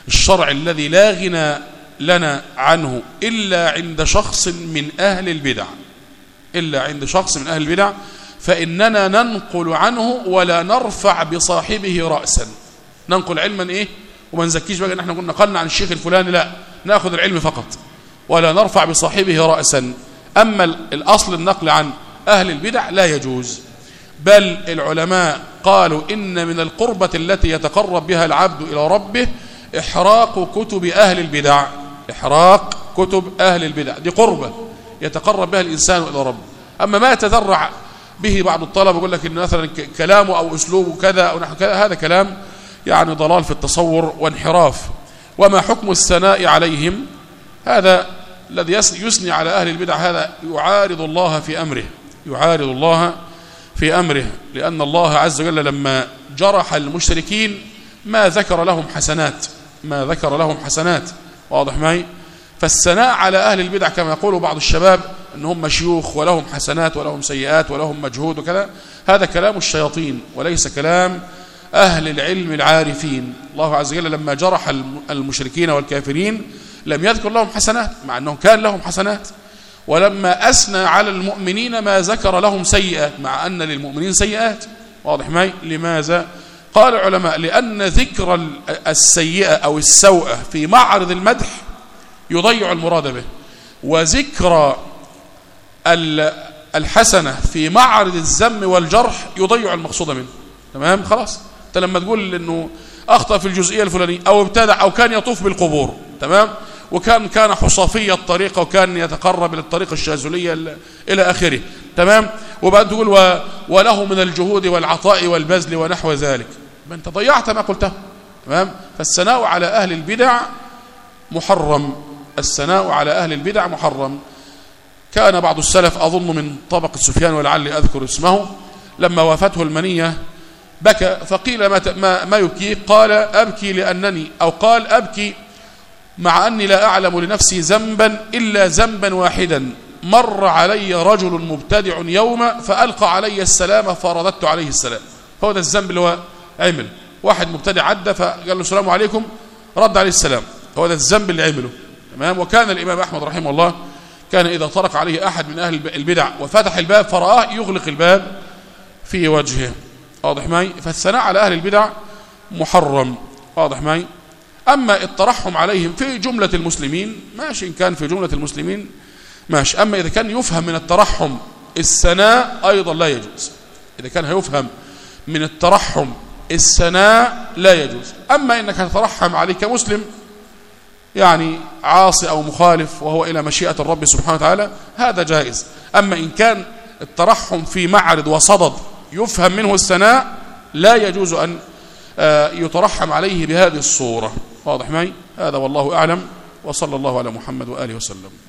الشرع الذي لا غنى لنا عنه إلا عند شخص من أهل البدع، إلا عند شخص من أهل البدع، فإننا ننقل عنه ولا نرفع بصاحبه رأسا. ننقل علما إيه؟ وما نزكيش بقى إن احنا كنا نقلنا عن الشيخ الفلاني، لا، نأخذ العلم فقط ولا نرفع بصاحبه رأسا. أما الأصل النقل عن أهل البدع لا يجوز، بل العلماء قالوا إن من القربة التي يتقرب بها العبد إلى ربه إحراق كتب أهل البدع. إحراق كتب أهل البدع دي قربة يتقرب بها الإنسان إلى ربه. أما ما يتذرع به بعض الطلبة يقول لك إن مثلا كلامه أو أسلوبه كذا أو نحو كذا، هذا كلام يعني ضلال في التصور وانحراف. وما حكم الثناء عليهم؟ هذا الذي يثني على أهل البدع هذا يعارض الله في أمره، يعارض الله في أمره، لأن الله عز وجل لما جرح المشركين ما ذكر لهم حسنات، ما ذكر لهم حسنات، واضح معي؟ فالثناء على أهل البدع كما يقول بعض الشباب أنهم مشيوخ ولهم حسنات ولهم سيئات ولهم مجهود وكذا، هذا كلام الشياطين وليس كلام أهل العلم العارفين. الله عز وجل لما جرح المشركين والكافرين لم يذكر لهم حسنات مع أنهم كان لهم حسنات، ولما أثنى على المؤمنين ما ذكر لهم سيئات مع أن للمؤمنين سيئات، واضح معي؟ لماذا؟ قال العلماء لأن ذكر السيئة أو السوءة في معرض المدح يضيع المراد به، وذكر الحسنة في معرض الذم والجرح يضيع المقصود منه. تمام؟ خلاص، انت لما تقول انه اخطأ في الجزئية الفلانية او ابتدع او كان يطوف بالقبور، تمام، وكان حصافية الطريقة وكان يتقرب الى الطريقة الشاذلية الى اخره، تمام، وبعد تقول وله من الجهود والعطاء والبذل ونحو ذلك، انت ضيعت ما قلته. تمام؟ فالثناء على اهل البدع محرم، الثناء على اهل البدع محرم. كان بعض السلف اظن من طبقة سفيان ولعلي اذكر اسمه لما وافته المنية بكى، فقيل ما يبكيك؟ قال أبكي لأنني، أو قال أبكي مع أني لا أعلم لنفسي ذنبا إلا ذنبا واحدا مر علي رجل مبتدع يوم فألقى علي السلام فرددت عليه السلام. هو ده الذنب اللي هو عمل، واحد مبتدع عدى فقال له السلام عليكم رد عليه السلام، هو ده الذنب اللي عمله. تمام؟ وكان الإمام أحمد رحمه الله كان إذا طرق عليه أحد من أهل البدع وفتح الباب فرآه يغلق الباب في وجهه، واضح معي؟ فالثناء على أهل البدع محرم، واضح معي؟ أما الترحم عليهم في جملة المسلمين ماشي، إن كان في جملة المسلمين ماشي، أما إذا كان يفهم من الترحم الثناء أيضا لا يجوز، إذا كان هيفهم من الترحم الثناء لا يجوز. أما إنك تترحم عليه كمسلم يعني عاصي أو مخالف وهو إلى مشيئة الرب سبحانه وتعالى هذا جائز. أما إن كان الترحم في معرض وصدد يفهم منه الثناء لا يجوز أن يترحم عليه بهذه الصورة، واضح معي؟ هذا والله أعلم، وصلى الله على محمد وآله وسلم.